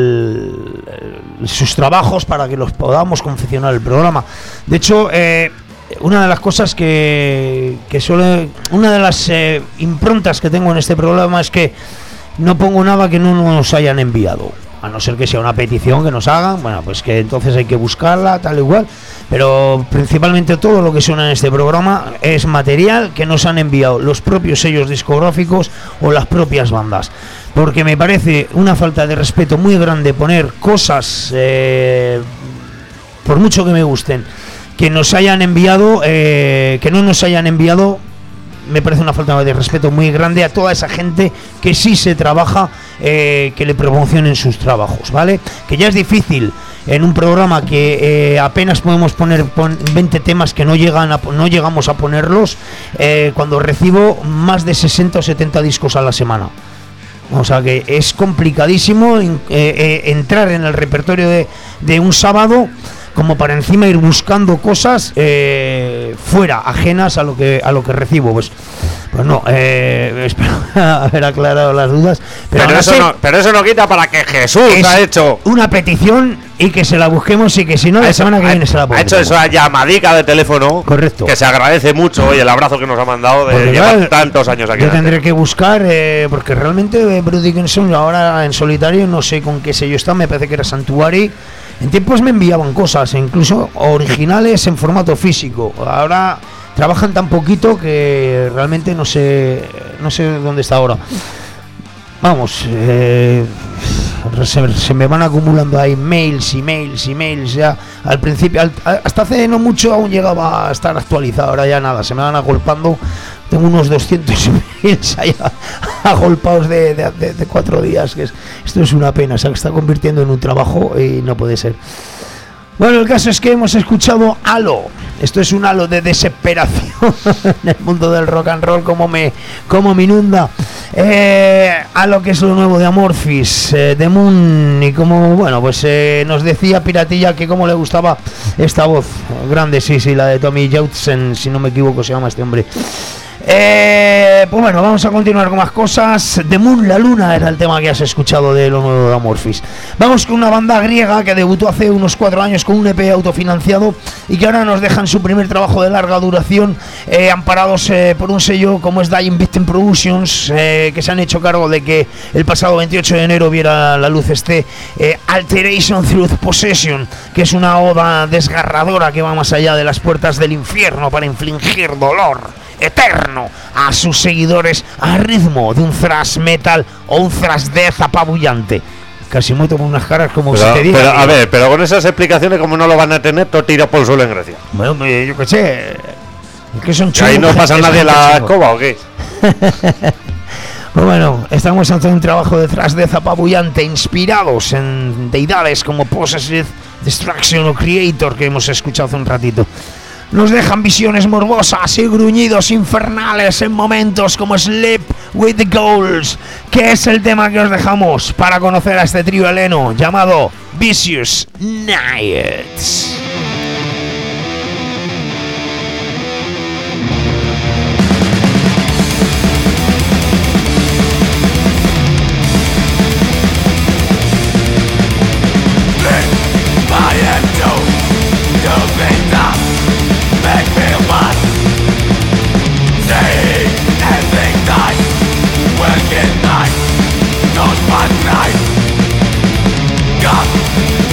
sus trabajos para que los podamos confeccionar el programa. De hecho, una de las cosas una de las improntas que tengo en este programa es que no pongo nada que no nos hayan enviado, a no ser que sea una petición que nos hagan, bueno, pues que entonces hay que buscarla, tal y igual, pero principalmente todo lo que suena en este programa es material que nos han enviado los propios sellos discográficos o las propias bandas, porque me parece una falta de respeto muy grande poner cosas, por mucho que me gusten, que nos hayan enviado, que no nos hayan enviado. Me parece una falta de respeto muy grande a toda esa gente que sí se trabaja, que le promocionen sus trabajos, ¿vale? Que ya es difícil en un programa que apenas podemos poner 20 temas que no llegamos a ponerlos, cuando recibo más de 60 o 70 discos a la semana. O sea que es complicadísimo entrar en el repertorio de un sábado, como para encima ir buscando cosas fuera, ajenas a lo que recibo. Pues no, espero haber aclarado las dudas. Pero eso no quita para que Jesús ha hecho una petición y que se la busquemos, y que si no, la semana que viene se la ha ponemos. hecho esa llamadica de teléfono. Correcto. Que se agradece mucho, y el abrazo que nos ha mandado de Porque, llevar claro, tantos años aquí. Yo delante. tendré que buscar, porque realmente Bruce Dickinson ahora en solitario, no sé con qué sello está, me parece que era Sanctuary. En tiempos me enviaban cosas, incluso originales en formato físico. Ahora trabajan tan poquito que realmente no sé dónde está ahora. Vamos, se me van acumulando ahí mails. Ya al principio, hasta hace no mucho aún llegaba a estar actualizado, ahora ya nada, se me van agolpando. Tengo unos 200 mails ahí agolpados de 4 días, que esto es una pena, se está convirtiendo en un trabajo y no puede ser. Bueno, el caso es que hemos escuchado Halo. Esto es un halo de desesperación en el mundo del rock and roll, como me inunda. Halo, que es lo nuevo de Amorphis, The Moon, y como, bueno, pues nos decía Piratilla que cómo le gustaba esta voz grande, sí, la de Tommy Joutsen, si no me equivoco se llama este hombre. Pues bueno, vamos a continuar con más cosas. The Moon, la luna, era el tema que has escuchado de lo nuevo de Amorphis. Vamos con una banda griega que debutó hace unos 4 años con un EP autofinanciado y que ahora nos dejan su primer trabajo de larga duración, amparados por un sello como es Dying Victim Productions, que se han hecho cargo de que el pasado 28 de enero viera la luz Alteration Through Possession, que es una oda desgarradora que va más allá de las puertas del infierno para infligir dolor eterno a sus seguidores a ritmo de un thrash metal o un thrash death apabullante. Casi me tomo unas caras como si te diga. Pero, a ver, pero con esas explicaciones, como no lo van a tener, todo tira por el suelo en Grecia. Bueno, yo qué sé. Es que son ¿Ahí no pasa nadie la chungos. escoba o qué? Pues bueno, estamos haciendo un trabajo de thrash death apabullante, inspirados en deidades como Possessive, Destruction o Creator, que hemos escuchado hace un ratito. Nos dejan visiones morbosas y gruñidos infernales en momentos como Sleep with the Ghouls, que es el tema que os dejamos para conocer a este trío heleno llamado Vicious Nights. Night, not one night. God.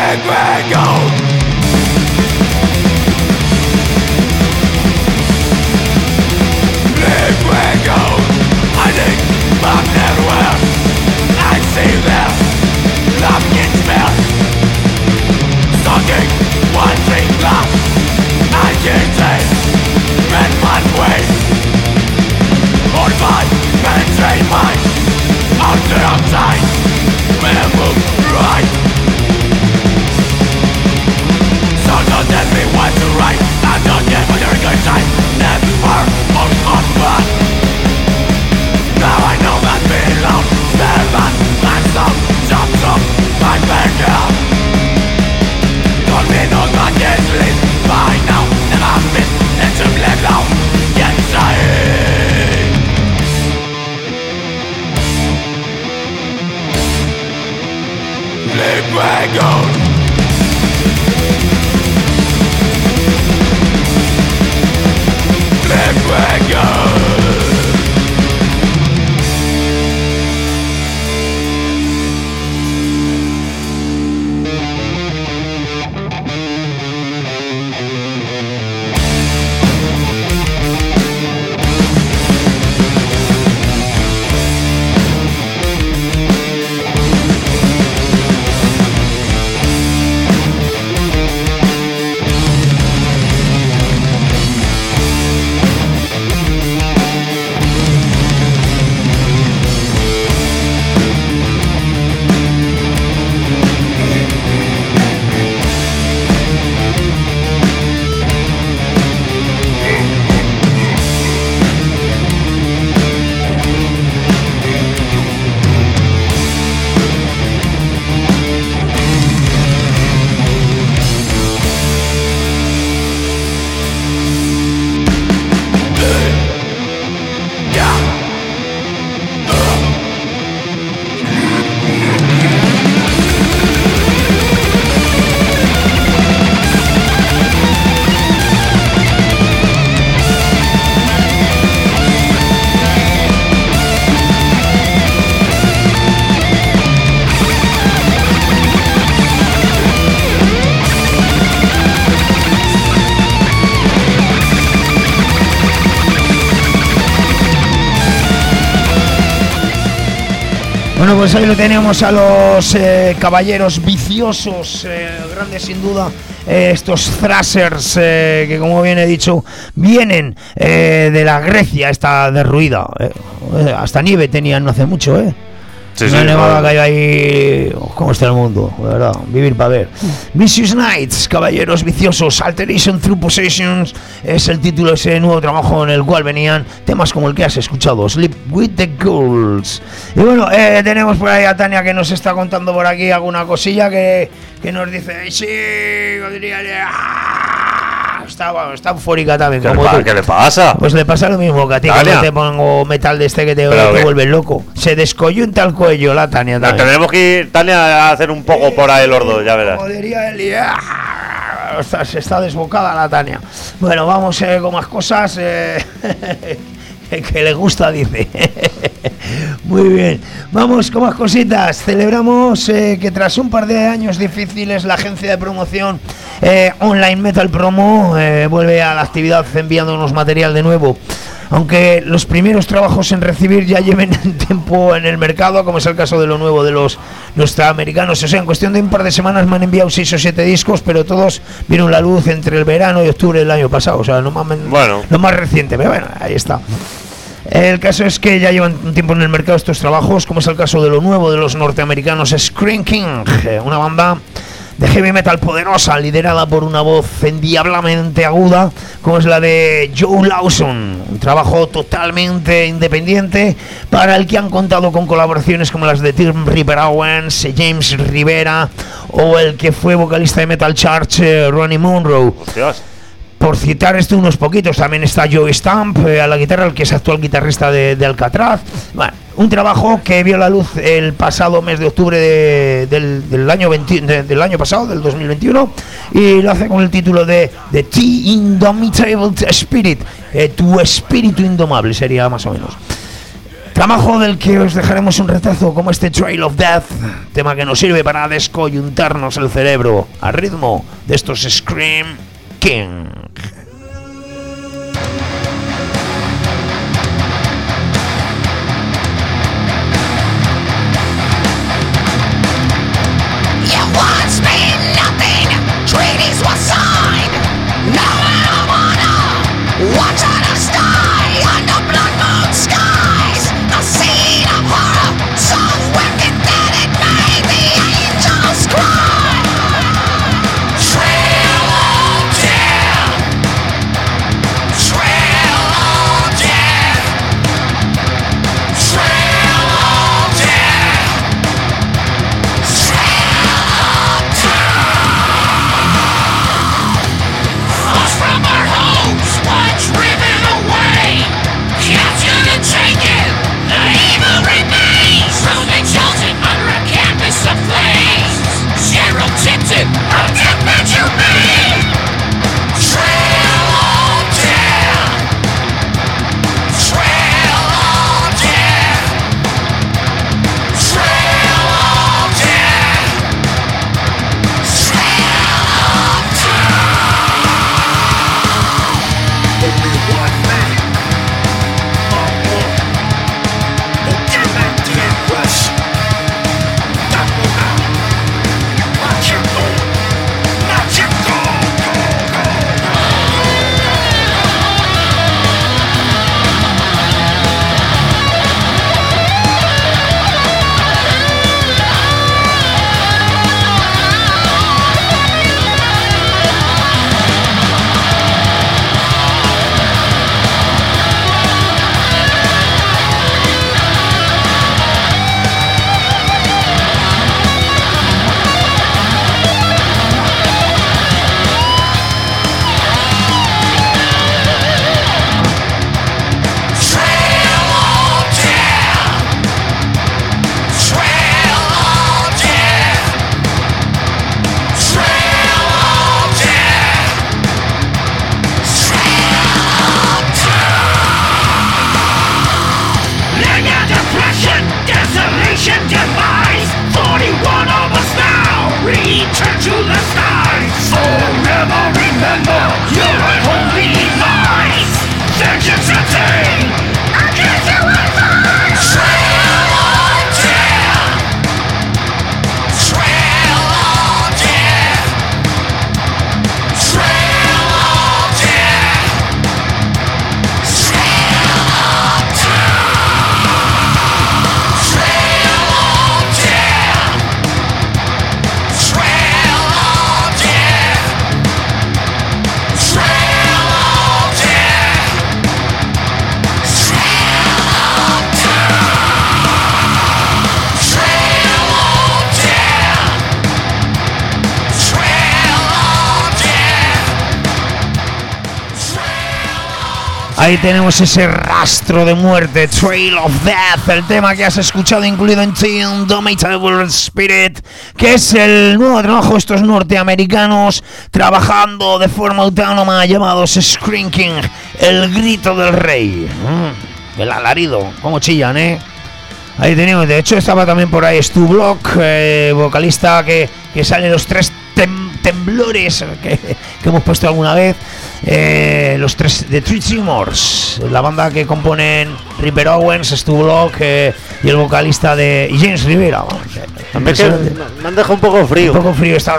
Bueno, pues ahí lo tenemos a los caballeros viciosos, grandes sin duda, estos thrashers que, como bien he dicho, vienen de la Grecia esta derruida. Hasta nieve tenían no hace mucho, Sí, una sí, nevada no. que hay ahí. ¿Cómo está el mundo? De verdad, vivir para ver. Vicious Nights, caballeros viciosos, Alteration Through Possessions es el título de ese nuevo trabajo en el cual venían temas como el que has escuchado, Sleep with the Ghouls. Y bueno, tenemos por ahí a Tania que nos está contando por aquí alguna cosilla que nos dice: sí, está eufórica también. ¿Qué le pasa? Pues le pasa lo mismo que a ti, Tania. que te pongo metal de este que te Pero vuelve loco. Se descoyunta el cuello la Tania Nos también. tenemos que ir, Tania, a hacer un poco por ahí los dos, ya verás. Como diría Eli, se está desbocada la Tania. Bueno, vamos con más cosas. Que le gusta, dice. Muy bien, vamos con más cositas. Celebramos que tras un par de años difíciles, la agencia de promoción Online Metal Promo vuelve a la actividad enviándonos material de nuevo. Aunque los primeros trabajos en recibir ya lleven tiempo en el mercado, como es el caso de lo nuevo de los norteamericanos. O sea, en cuestión de un par de semanas me han enviado 6 o 7 discos, pero todos vieron la luz entre el verano y octubre del año pasado. O sea, lo más reciente, pero bueno, ahí está. El caso es que ya llevan un tiempo en el mercado estos trabajos, como es el caso de lo nuevo de los norteamericanos Scream King, una banda de heavy metal poderosa, liderada por una voz endiabladamente aguda, como es la de Joe Lawson. Un trabajo totalmente independiente, para el que han contado con colaboraciones como las de Tim Ripper Owens, James Rivera, o el que fue vocalista de Metal Church, Ronnie Monroe. Hostias. Por citar unos poquitos, también está Joe Stamp a la guitarra, el que es actual guitarrista de Alcatraz. Bueno, un trabajo que vio la luz el pasado mes de octubre del año pasado, del 2021, y lo hace con el título de The Indomitable Spirit, tu espíritu indomable sería más o menos. Trabajo del que os dejaremos un retazo como este Trail of Death, tema que nos sirve para descoyuntarnos el cerebro al ritmo de estos Scream King. Ahí tenemos ese rastro de muerte, Trail of Death, el tema que has escuchado incluido en Indomitable Spirit, que es el nuevo trabajo de estos norteamericanos trabajando de forma autónoma, llamados Scream King, el grito del rey, el alarido, como chillan, Ahí tenemos, de hecho estaba también por ahí Stu Block, vocalista que sale en los tres temblores que hemos puesto alguna vez. Los tres de Three Tremors, la banda que componen Ripper Owens, Stu Block y el vocalista y James Rivera. También que me han dejado un poco frío. Un poco frío está.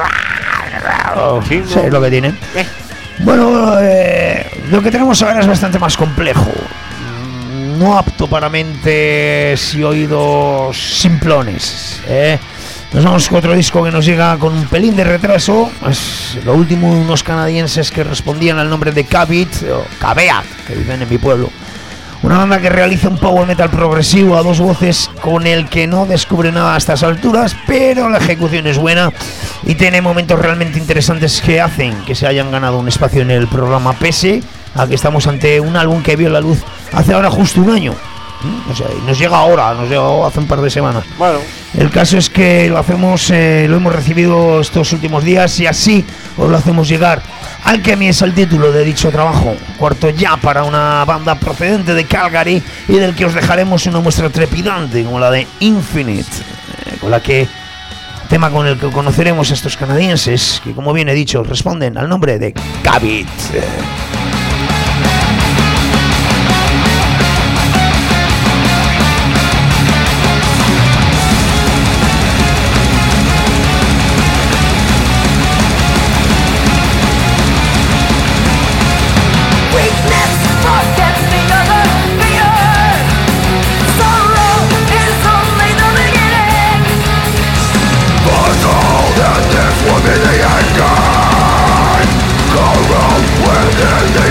Sí, no. Es lo que tienen. Bueno, lo que tenemos ahora es bastante más complejo. No apto para mentes y oídos simplones. Nos vamos con otro disco que nos llega con un pelín de retraso. Es lo último de unos canadienses que respondían al nombre de Caveat, o Caveat, que dicen en mi pueblo. Una banda que realiza un power metal progresivo a dos voces con el que no descubre nada a estas alturas, pero la ejecución es buena y tiene momentos realmente interesantes que hacen que se hayan ganado un espacio en el programa, pese a que estamos ante un álbum que vio la luz hace ahora justo un año. O sea, nos llega ahora, nos llegó hace un par de semanas. Bueno, el caso es que lo hacemos, lo hemos recibido estos últimos días y así os lo hacemos llegar Alchemy es el título de dicho trabajo, cuarto ya para una banda procedente de Calgary y del que os dejaremos una muestra trepidante como la de Infinite, tema con el que conoceremos a estos canadienses que, como bien he dicho, responden al nombre de Gabit. Would be the end game. Go round within the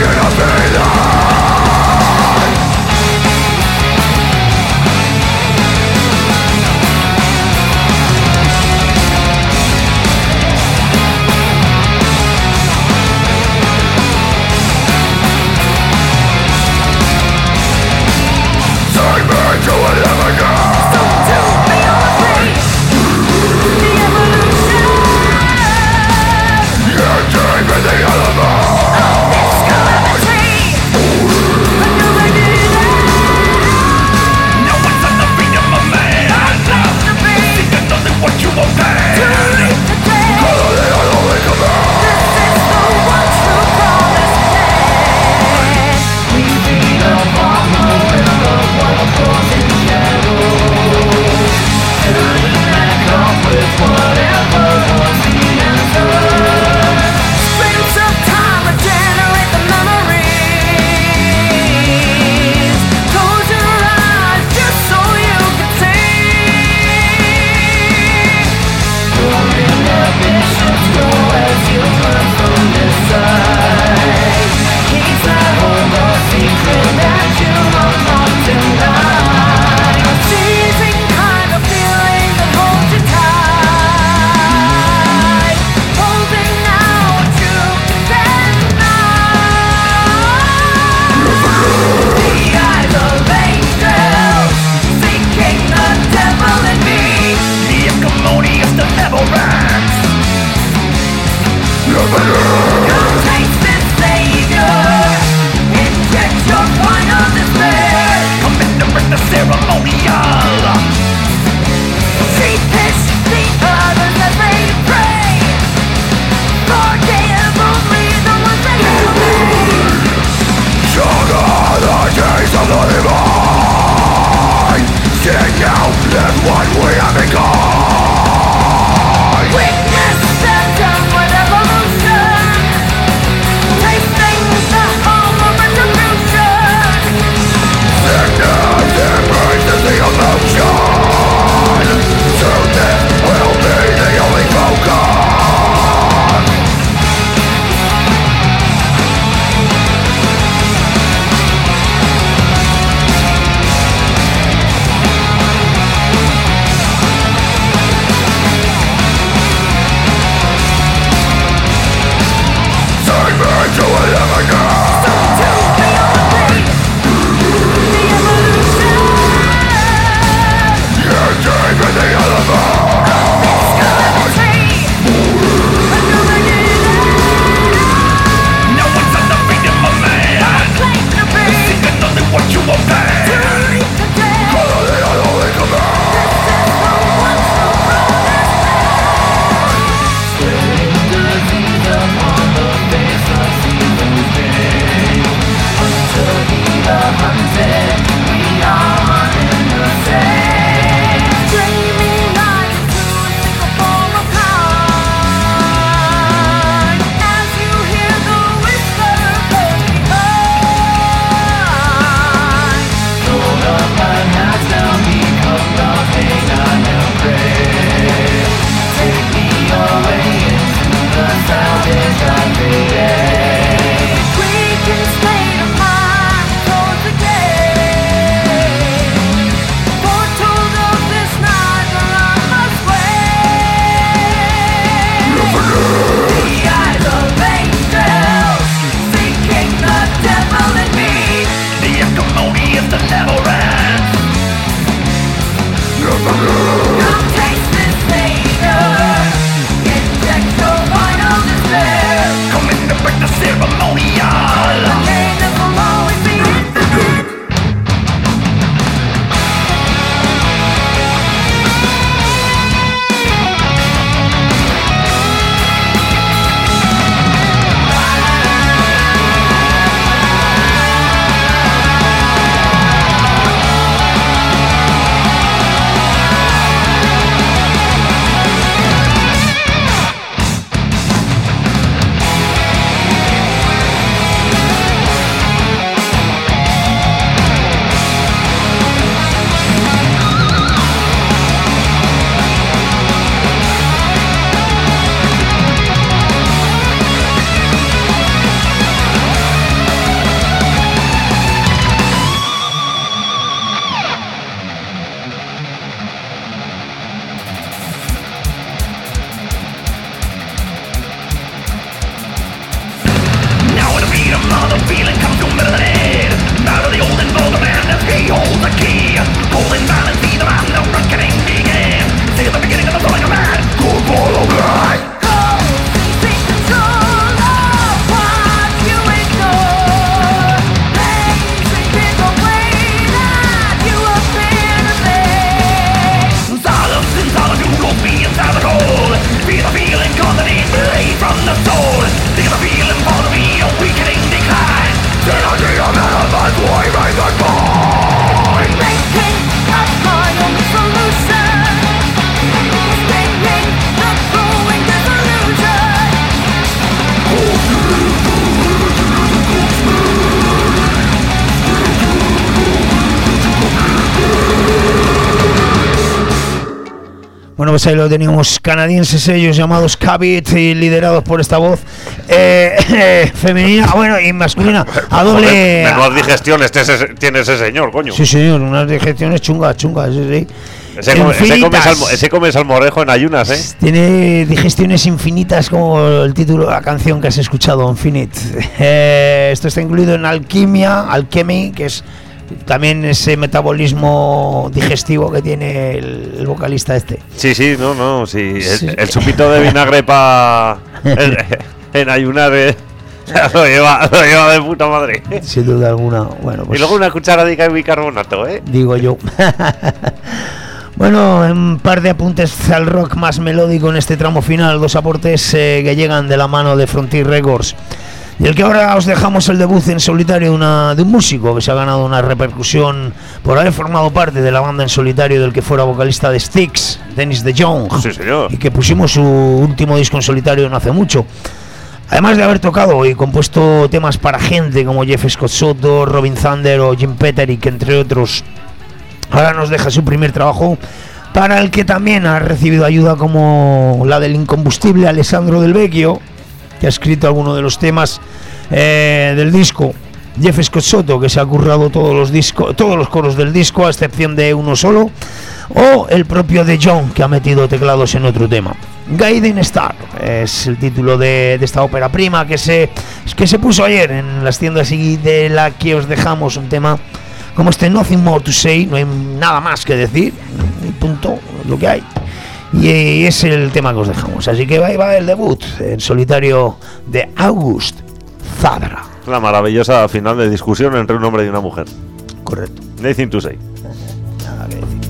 Bueno, pues ahí lo teníamos, canadienses ellos llamados Cabit y liderados por esta voz femenina, bueno, y masculina, a doble... Menudas digestiones tiene ese señor, coño. Sí, señor, unas digestiones chungas, sí. Ese come salmorejo en ayunas, ¿eh? Tiene digestiones infinitas, como el título de la canción que has escuchado, Infinite. Esto está incluido en Alchemy, que es también ese metabolismo digestivo que tiene el vocalista este. Sí, sí. El chupito de vinagre para en ayunar, lo lleva de puta madre. Sin duda alguna. Bueno, pues, y luego una cucharadita de bicarbonato, digo yo. Bueno, un par de apuntes al rock más melódico en este tramo final, 2 aportes que llegan de la mano de Frontier Records. Y el que ahora os dejamos el debut en solitario de un músico que se ha ganado una repercusión por haber formado parte de la banda en solitario del que fuera vocalista de Styx, Dennis DeJong. Sí, señor. Y que pusimos su último disco en solitario no hace mucho. Además de haber tocado y compuesto temas para gente como Jeff Scott Soto, Robin Thunder o Jim Petterick, entre otros, ahora nos deja su primer trabajo, para el que también ha recibido ayuda como la del incombustible Alessandro Del Vecchio, que ha escrito algunos de los temas del disco, Jeff Scott Soto, que se ha currado todos los coros del disco a excepción de uno solo, o el propio De Jong, que ha metido teclados en otro tema. Guiding Star es el título de esta ópera prima que se puso ayer en las tiendas, y de la que os dejamos un tema como este Nothing More to Say, no hay nada más que decir, y punto, lo que hay. Y es el tema que os dejamos. Así que va el debut en solitario de August Zadra. La maravillosa final de discusión entre un hombre y una mujer. Correcto. Nothing to say. Nada que decir.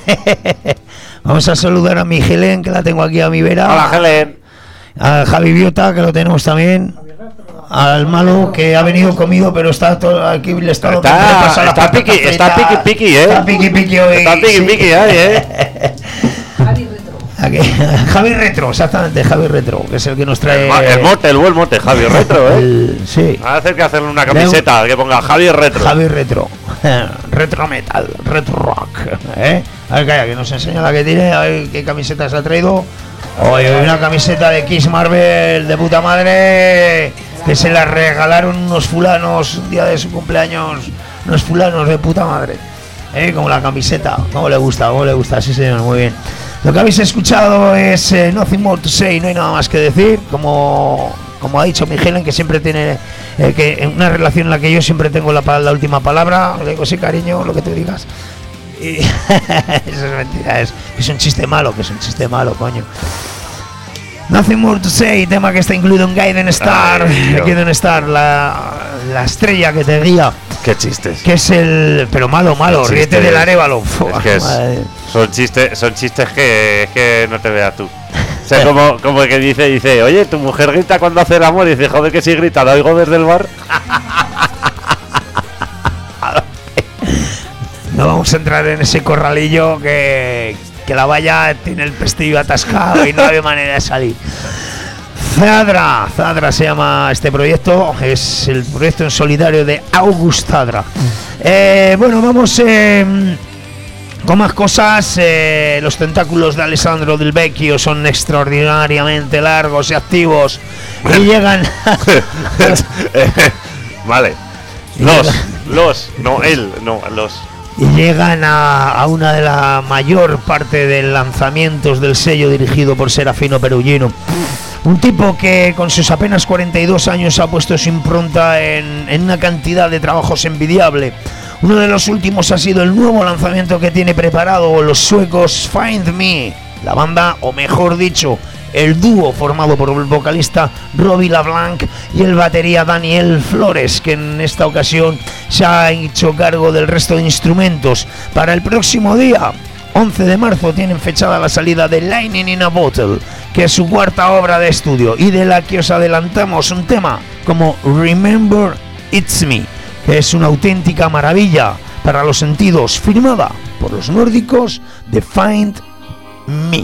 Vamos a saludar a mi Helen, que la tengo aquí a mi vera. Hola, Helen. A Javi Biota, que lo tenemos también. Al malo, que ha venido comido, pero está todo aquí el estado. Está piqui, ¿eh? Está piqui hoy. Está piqui ahí, Aquí, Javi Retro, exactamente, Javi Retro, que es el que nos trae. El buen mote, Javi Retro, sí. Va a hacer que hacerle una camiseta que ponga Javi Retro. Javi Retro. Retro metal, retro rock. A ver, calla, que nos enseña la que tiene, a ver qué camiseta se ha traído. Hoy una camiseta de Kiss Marvel de puta madre, que se la regalaron unos fulanos un día de su cumpleaños, unos fulanos de puta madre. Como la camiseta, cómo le gusta, sí señor, muy bien. Lo que habéis escuchado es Nothing More to Say, no hay nada más que decir, como ha dicho Miguel, que siempre tiene que una relación en la que yo siempre tengo la última palabra. Le digo, sí, cariño, lo que tú digas. Y eso es mentira, es un chiste malo, coño. Nothing More to Say, tema que está incluido en Gaiden Star. Gaiden Star, la estrella que te guía. Qué chistes. Que es pero malo, ríete del Arévalo. Es que son chistes que no te veas tú. O sea, como que dice, oye, tu mujer grita cuando hace el amor, y dice, joder, que si grita, la oigo desde el bar. No vamos a entrar en ese corralillo que la valla tiene el pestillo atascado y no hay manera de salir. Zadra se llama este proyecto, es el proyecto en solidario de August Zadra. Bueno, vamos con más cosas. Los tentáculos de Alessandro Del Vecchio son extraordinariamente largos y activos y llegan vale. Los y llegan a una de la mayor parte de lanzamientos del sello dirigido por Serafino Perugino. Un tipo que con sus apenas 42 años ha puesto su impronta en una cantidad de trabajos envidiable. Uno de los últimos ha sido el nuevo lanzamiento que tiene preparado los suecos Find Me, la banda, o mejor dicho, el dúo formado por el vocalista Robbie LeBlanc y el batería Daniel Flores, que en esta ocasión se ha hecho cargo del resto de instrumentos. Para el próximo día 11 de marzo tienen fechada la salida de Lightning in a Bottle, que es su cuarta obra de estudio y de la que os adelantamos un tema como Remember It's Me, que es una auténtica maravilla para los sentidos, firmada por los nórdicos de Find Me.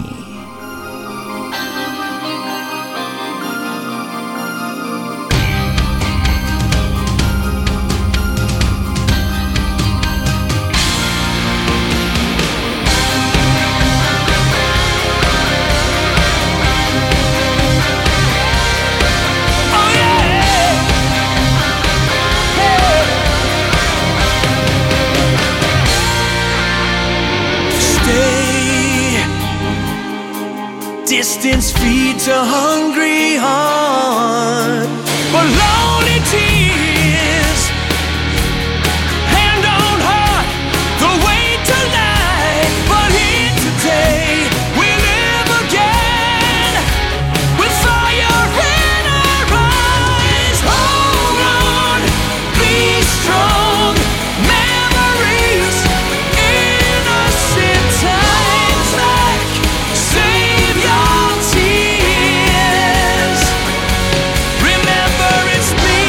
Distance feeds a hungry heart, but lonely tears, hand on heart, the way to life. But here today we live again, with fire in our eyes. Hold on, be strong, memories, innocent times like save your tears. Remember it's me.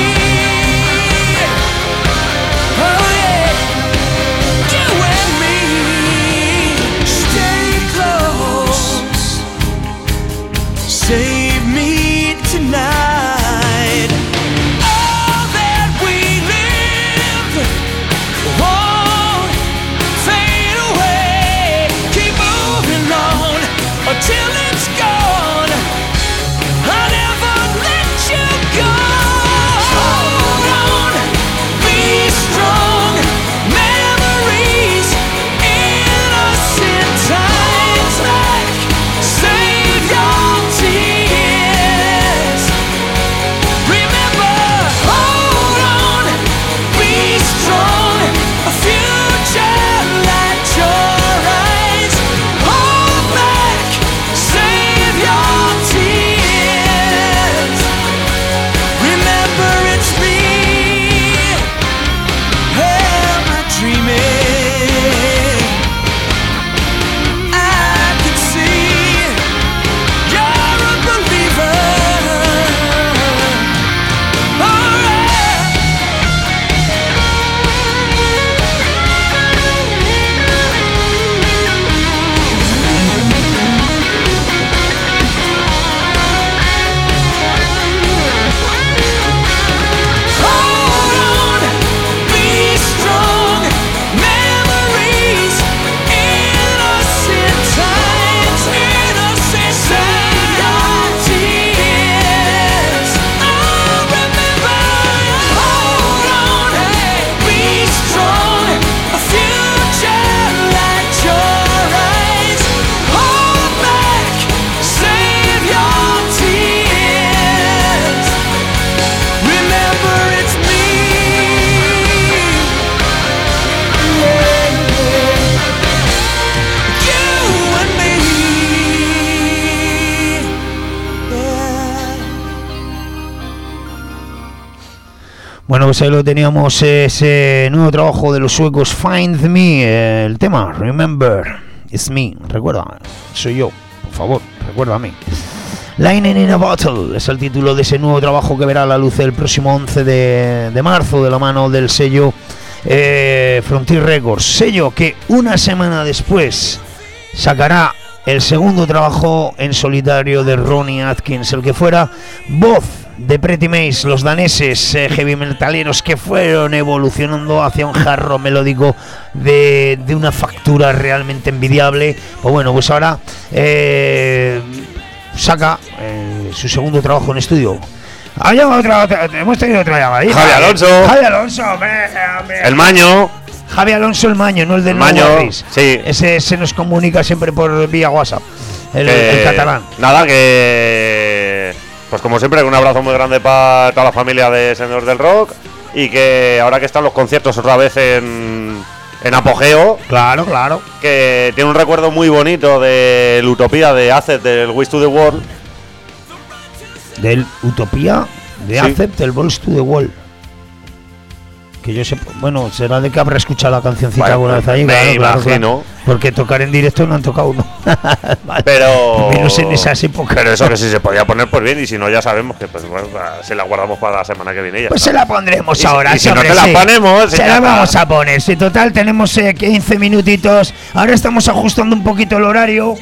Bueno, pues ahí lo teníamos, ese nuevo trabajo de los suecos, Find Me, el tema Remember It's Me, recuerda, soy yo, por favor, recuérdame. Lightning in a Bottle es el título de ese nuevo trabajo que verá la luz el próximo 11 de marzo de la mano del sello Frontier Records, sello que una semana después sacará el segundo trabajo en solitario de Ronnie Atkins, el que fuera voz de Pretty Mace, los daneses heavy metaleros que fueron evolucionando hacia un hard rock melódico de una factura realmente envidiable. Pues bueno, pues ahora saca su segundo trabajo en estudio. Hemos tenido otra llamadita. Javi Alonso. Javi Alonso, hombre. El Maño. Javi Alonso, el Maño, no el del Maño, sí. Ese se nos comunica siempre por vía WhatsApp, el catalán. Nada, que pues como siempre, un abrazo muy grande para toda la familia de Señores del Rock, y que ahora que están los conciertos otra vez en apogeo, Claro. que tiene un recuerdo muy bonito del Utopía de Accept, del Ways to the World. Del Utopía de Sí. Accept, el Balls to the Wall. Que yo sé, bueno, será de que habrá escuchado la cancioncita Bueno, alguna vez ahí, me claro. imagino. Porque tocar en directo no han tocado uno. Vale. Pero Menos en esas épocas. Pero eso que si se podía poner, pues bien, y si no, ya sabemos que pues bueno, se la guardamos para la semana que viene. Ya Pues está. se la pondremos Y ahora. y si no hombre, te la sí. ponemos, Se ya la está. vamos a poner. Si total tenemos 15 minutitos. Ahora estamos ajustando un poquito el horario.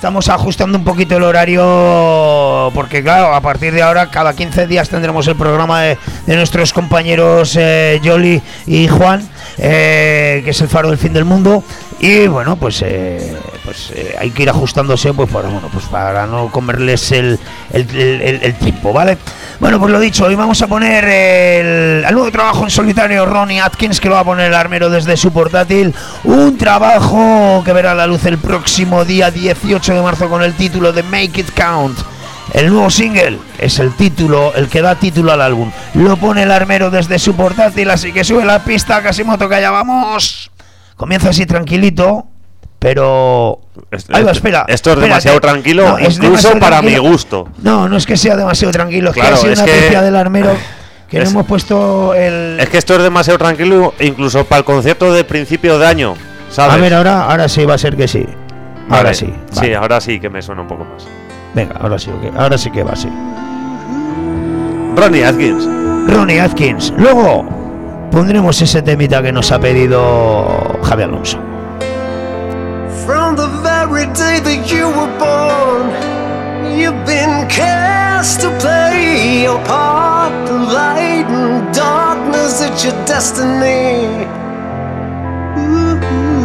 Porque claro, a partir de ahora cada 15 días tendremos el programa de nuestros compañeros Jolly y Juan, que es el faro del fin del mundo. Y bueno, pues hay que ir ajustándose pues para no comerles el tiempo, ¿vale? Bueno, pues lo dicho, hoy vamos a poner el nuevo trabajo en solitario Ronnie Atkins, que lo va a poner el armero desde su portátil. Un trabajo que verá la luz el próximo día 18 de marzo con el título de Make It Count. El nuevo single es el que da título al álbum. Lo pone el armero desde su portátil, así que sube la pista, Casimoto, que allá vamos. Comienza así tranquilito, pero ahí va, espera. Esto es demasiado tranquilo, No, es incluso demasiado para tranquilo. mi gusto. No es que sea demasiado tranquilo, es Claro, que ha sido es una que- pifia del armero que no es- hemos puesto el... Es que esto es demasiado tranquilo, incluso para el concierto de principio de año, ¿sabes? A ver, ahora sí va a ser que sí. Vale, Ahora sí. Sí, vale. ahora sí que me suena un poco más. Venga, ahora sí que va así. Ronnie Atkins. Ronnie Atkins. Luego pondremos ese temita que nos ha pedido Javi Alonso. From the very day that you were born, you've been cast to play your part. The light and darkness, it's your destiny. Ooh.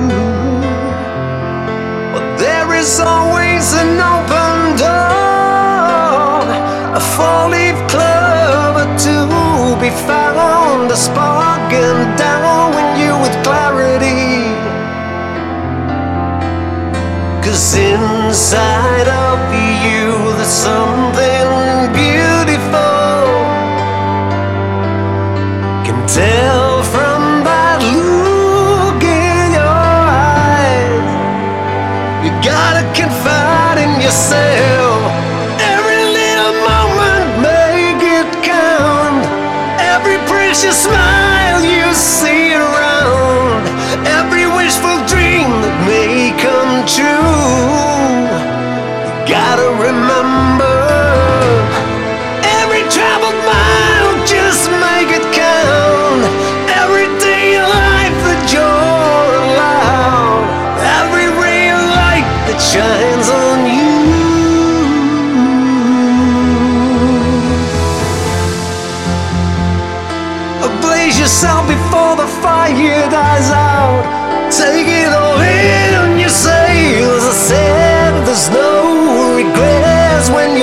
But there is always an open door, a four-leaf clover to be found, a spark and down when you with clarity. 'Cause inside of you there's something beautiful. Can tell from that look in your eyes. You gotta confide in yourself. Every little moment, make it count. Every precious smile you see around. Every wishful dream that may come true. You gotta remember. Every traveled mile, just make it count. Every day of life that you're allowed. Every ray of light that shines on you. Blaze yourself before the fire dies out. Take it all in on your sails. I said there's no regrets when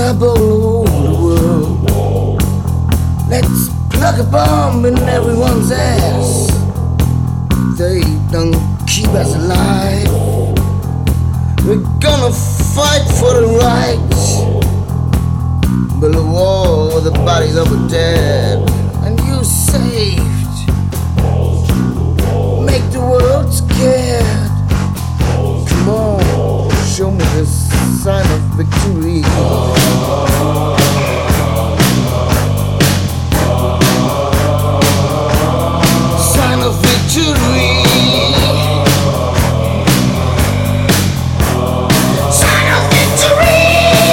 up all over the world. Let's plug a bomb in everyone's ass. They don't keep us alive. We're gonna fight for the right. Build a wall with the bodies of the dead. And you saved. Make the world scared. Come on, show me the sign of victory. Sign of victory. Sign of victory.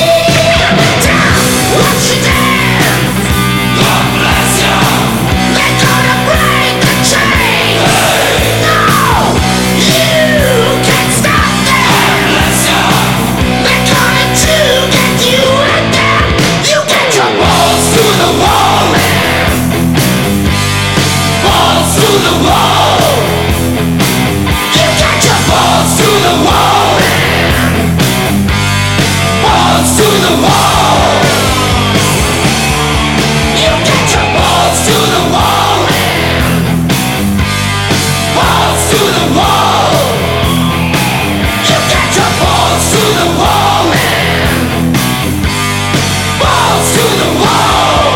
What you did? God bless you. They're gonna break the chain. No, you can't stop them. God bless you. They're coming to get you again. You get your balls to the wall, man. Balls to the wall. You get your balls to the wall, man. Balls to the wall. You get your balls to the wall, man. Balls to the wall. You get your balls to the wall, man. Balls to the wall.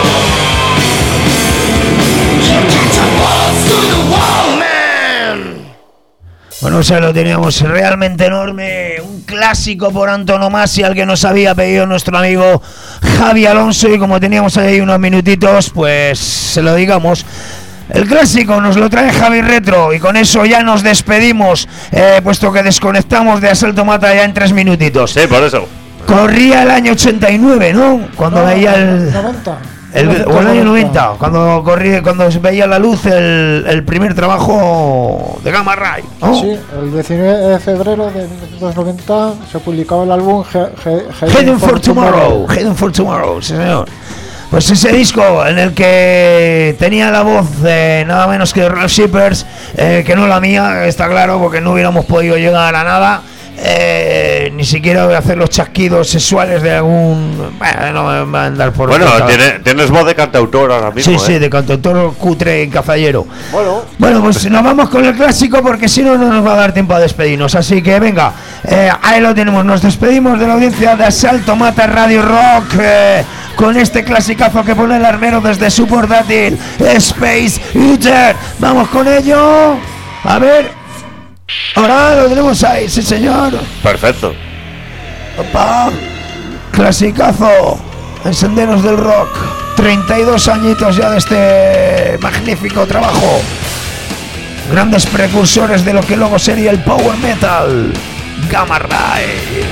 You get your balls to the wall, man. Bueno, o sea, lo teníamos realmente enorme. Un clásico por antonomasia al que nos había pedido nuestro amigo Javi Alonso. Y como teníamos ahí unos minutitos, pues se lo digamos. El clásico nos lo trae Javi Retro. Y con eso ya nos despedimos, puesto que desconectamos de Asalto Mata ya en 3 minutitos. Sí, por eso. Corría el año 89, ¿no? Cuando veía el... 90. O el año 90, cuando se veía la luz el primer trabajo de Gamma Ray, ¿no? Sí, el 19 de febrero de 1990 se publicaba el álbum Heading for Tomorrow. Heading for Tomorrow, sí señor. Pues ese disco en el que tenía la voz nada menos que Ralph Shippers, que no la mía, está claro, porque no hubiéramos podido llegar a nada. Ni siquiera voy a hacer los chasquidos sexuales de algún... Bueno, no me va a andar por... Bueno, tienes voz de cantautor ahora mismo. Sí, de cantautor cutre y cazallero. Bueno, pues nos vamos con el clásico porque si no, no nos va a dar tiempo a despedirnos. Así que venga, ahí lo tenemos. Nos despedimos de la audiencia de Asalto Mata Radio Rock con este clasicazo que pone el armero desde su portátil, Space Eater. Vamos con ello. A ver... Ahora lo tenemos ahí, sí señor. Perfecto. Opa, clasicazo en Senderos del Rock. 32 añitos ya de este magnífico trabajo. Grandes precursores de lo que luego sería el power metal. Gamma Ray.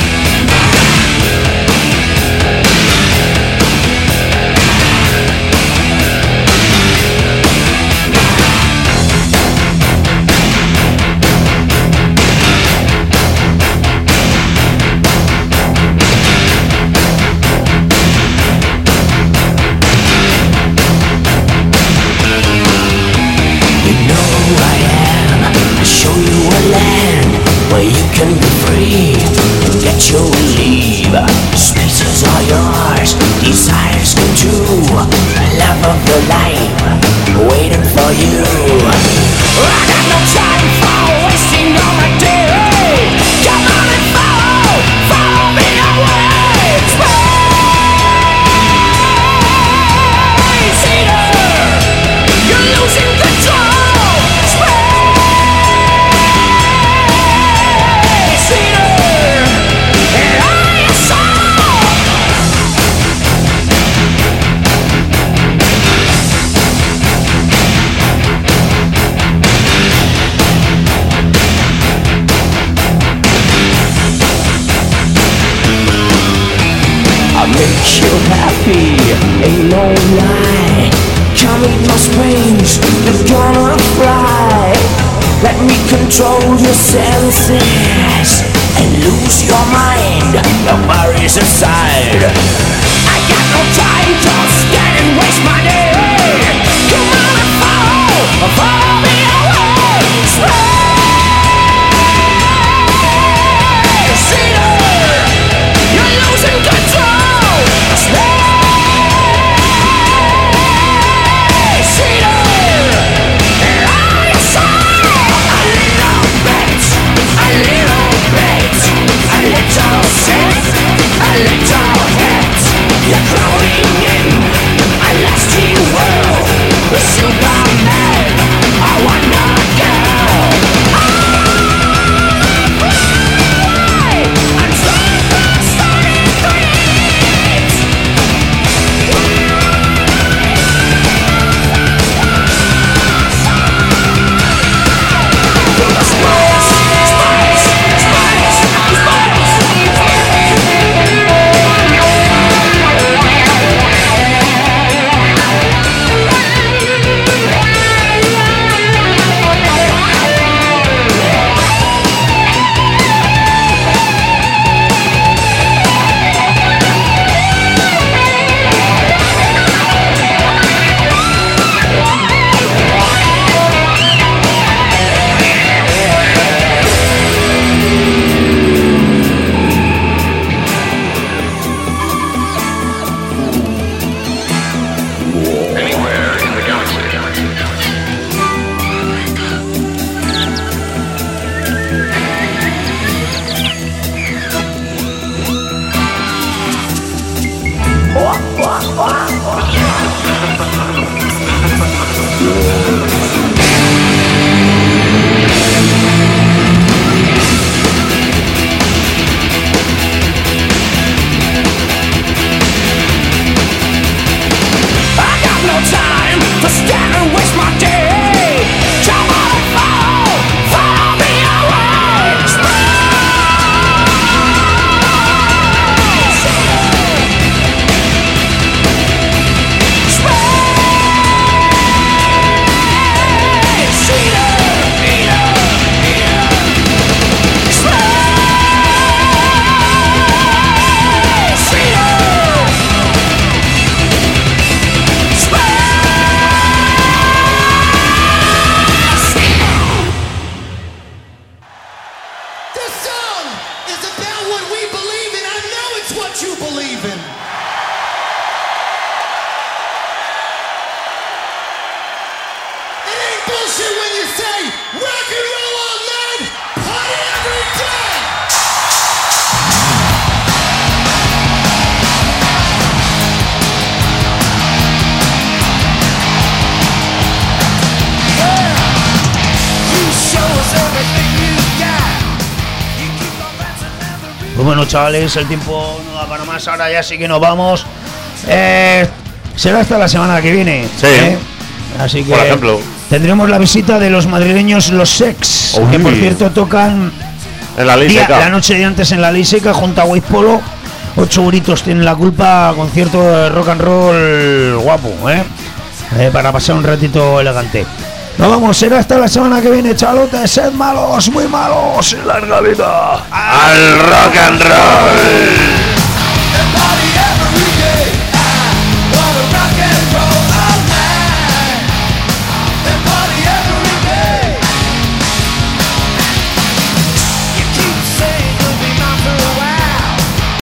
Where you can be free, get your leave. Spaces are yours, desires come true. Love of the life, waiting for you. I got no time for wasting all my day. Come on and follow me away. Space Eater, you're losing control. Make you happy, ain't no lie. Come eat my springs, you're gonna fly. Let me control your senses and lose your mind, your worries aside. I got no time to stand and waste my day. Come on and follow me away. Space Eater, you're losing control. Pues bueno, chavales, el tiempo no da para más. Ahora ya sí que nos vamos. Será hasta la semana que viene. Sí. Así que por ejemplo, tendremos la visita de los madrileños Los Sex, que por cierto tocan en la Ley Seca. La noche de antes en la Ley Seca junto a White Polo. 8 euritos tienen la culpa, concierto de rock and roll guapo, para pasar un ratito elegante. Nos vamos, será hasta la semana que viene, chalotes, sed malos, muy malos, y larga vida al rock and roll.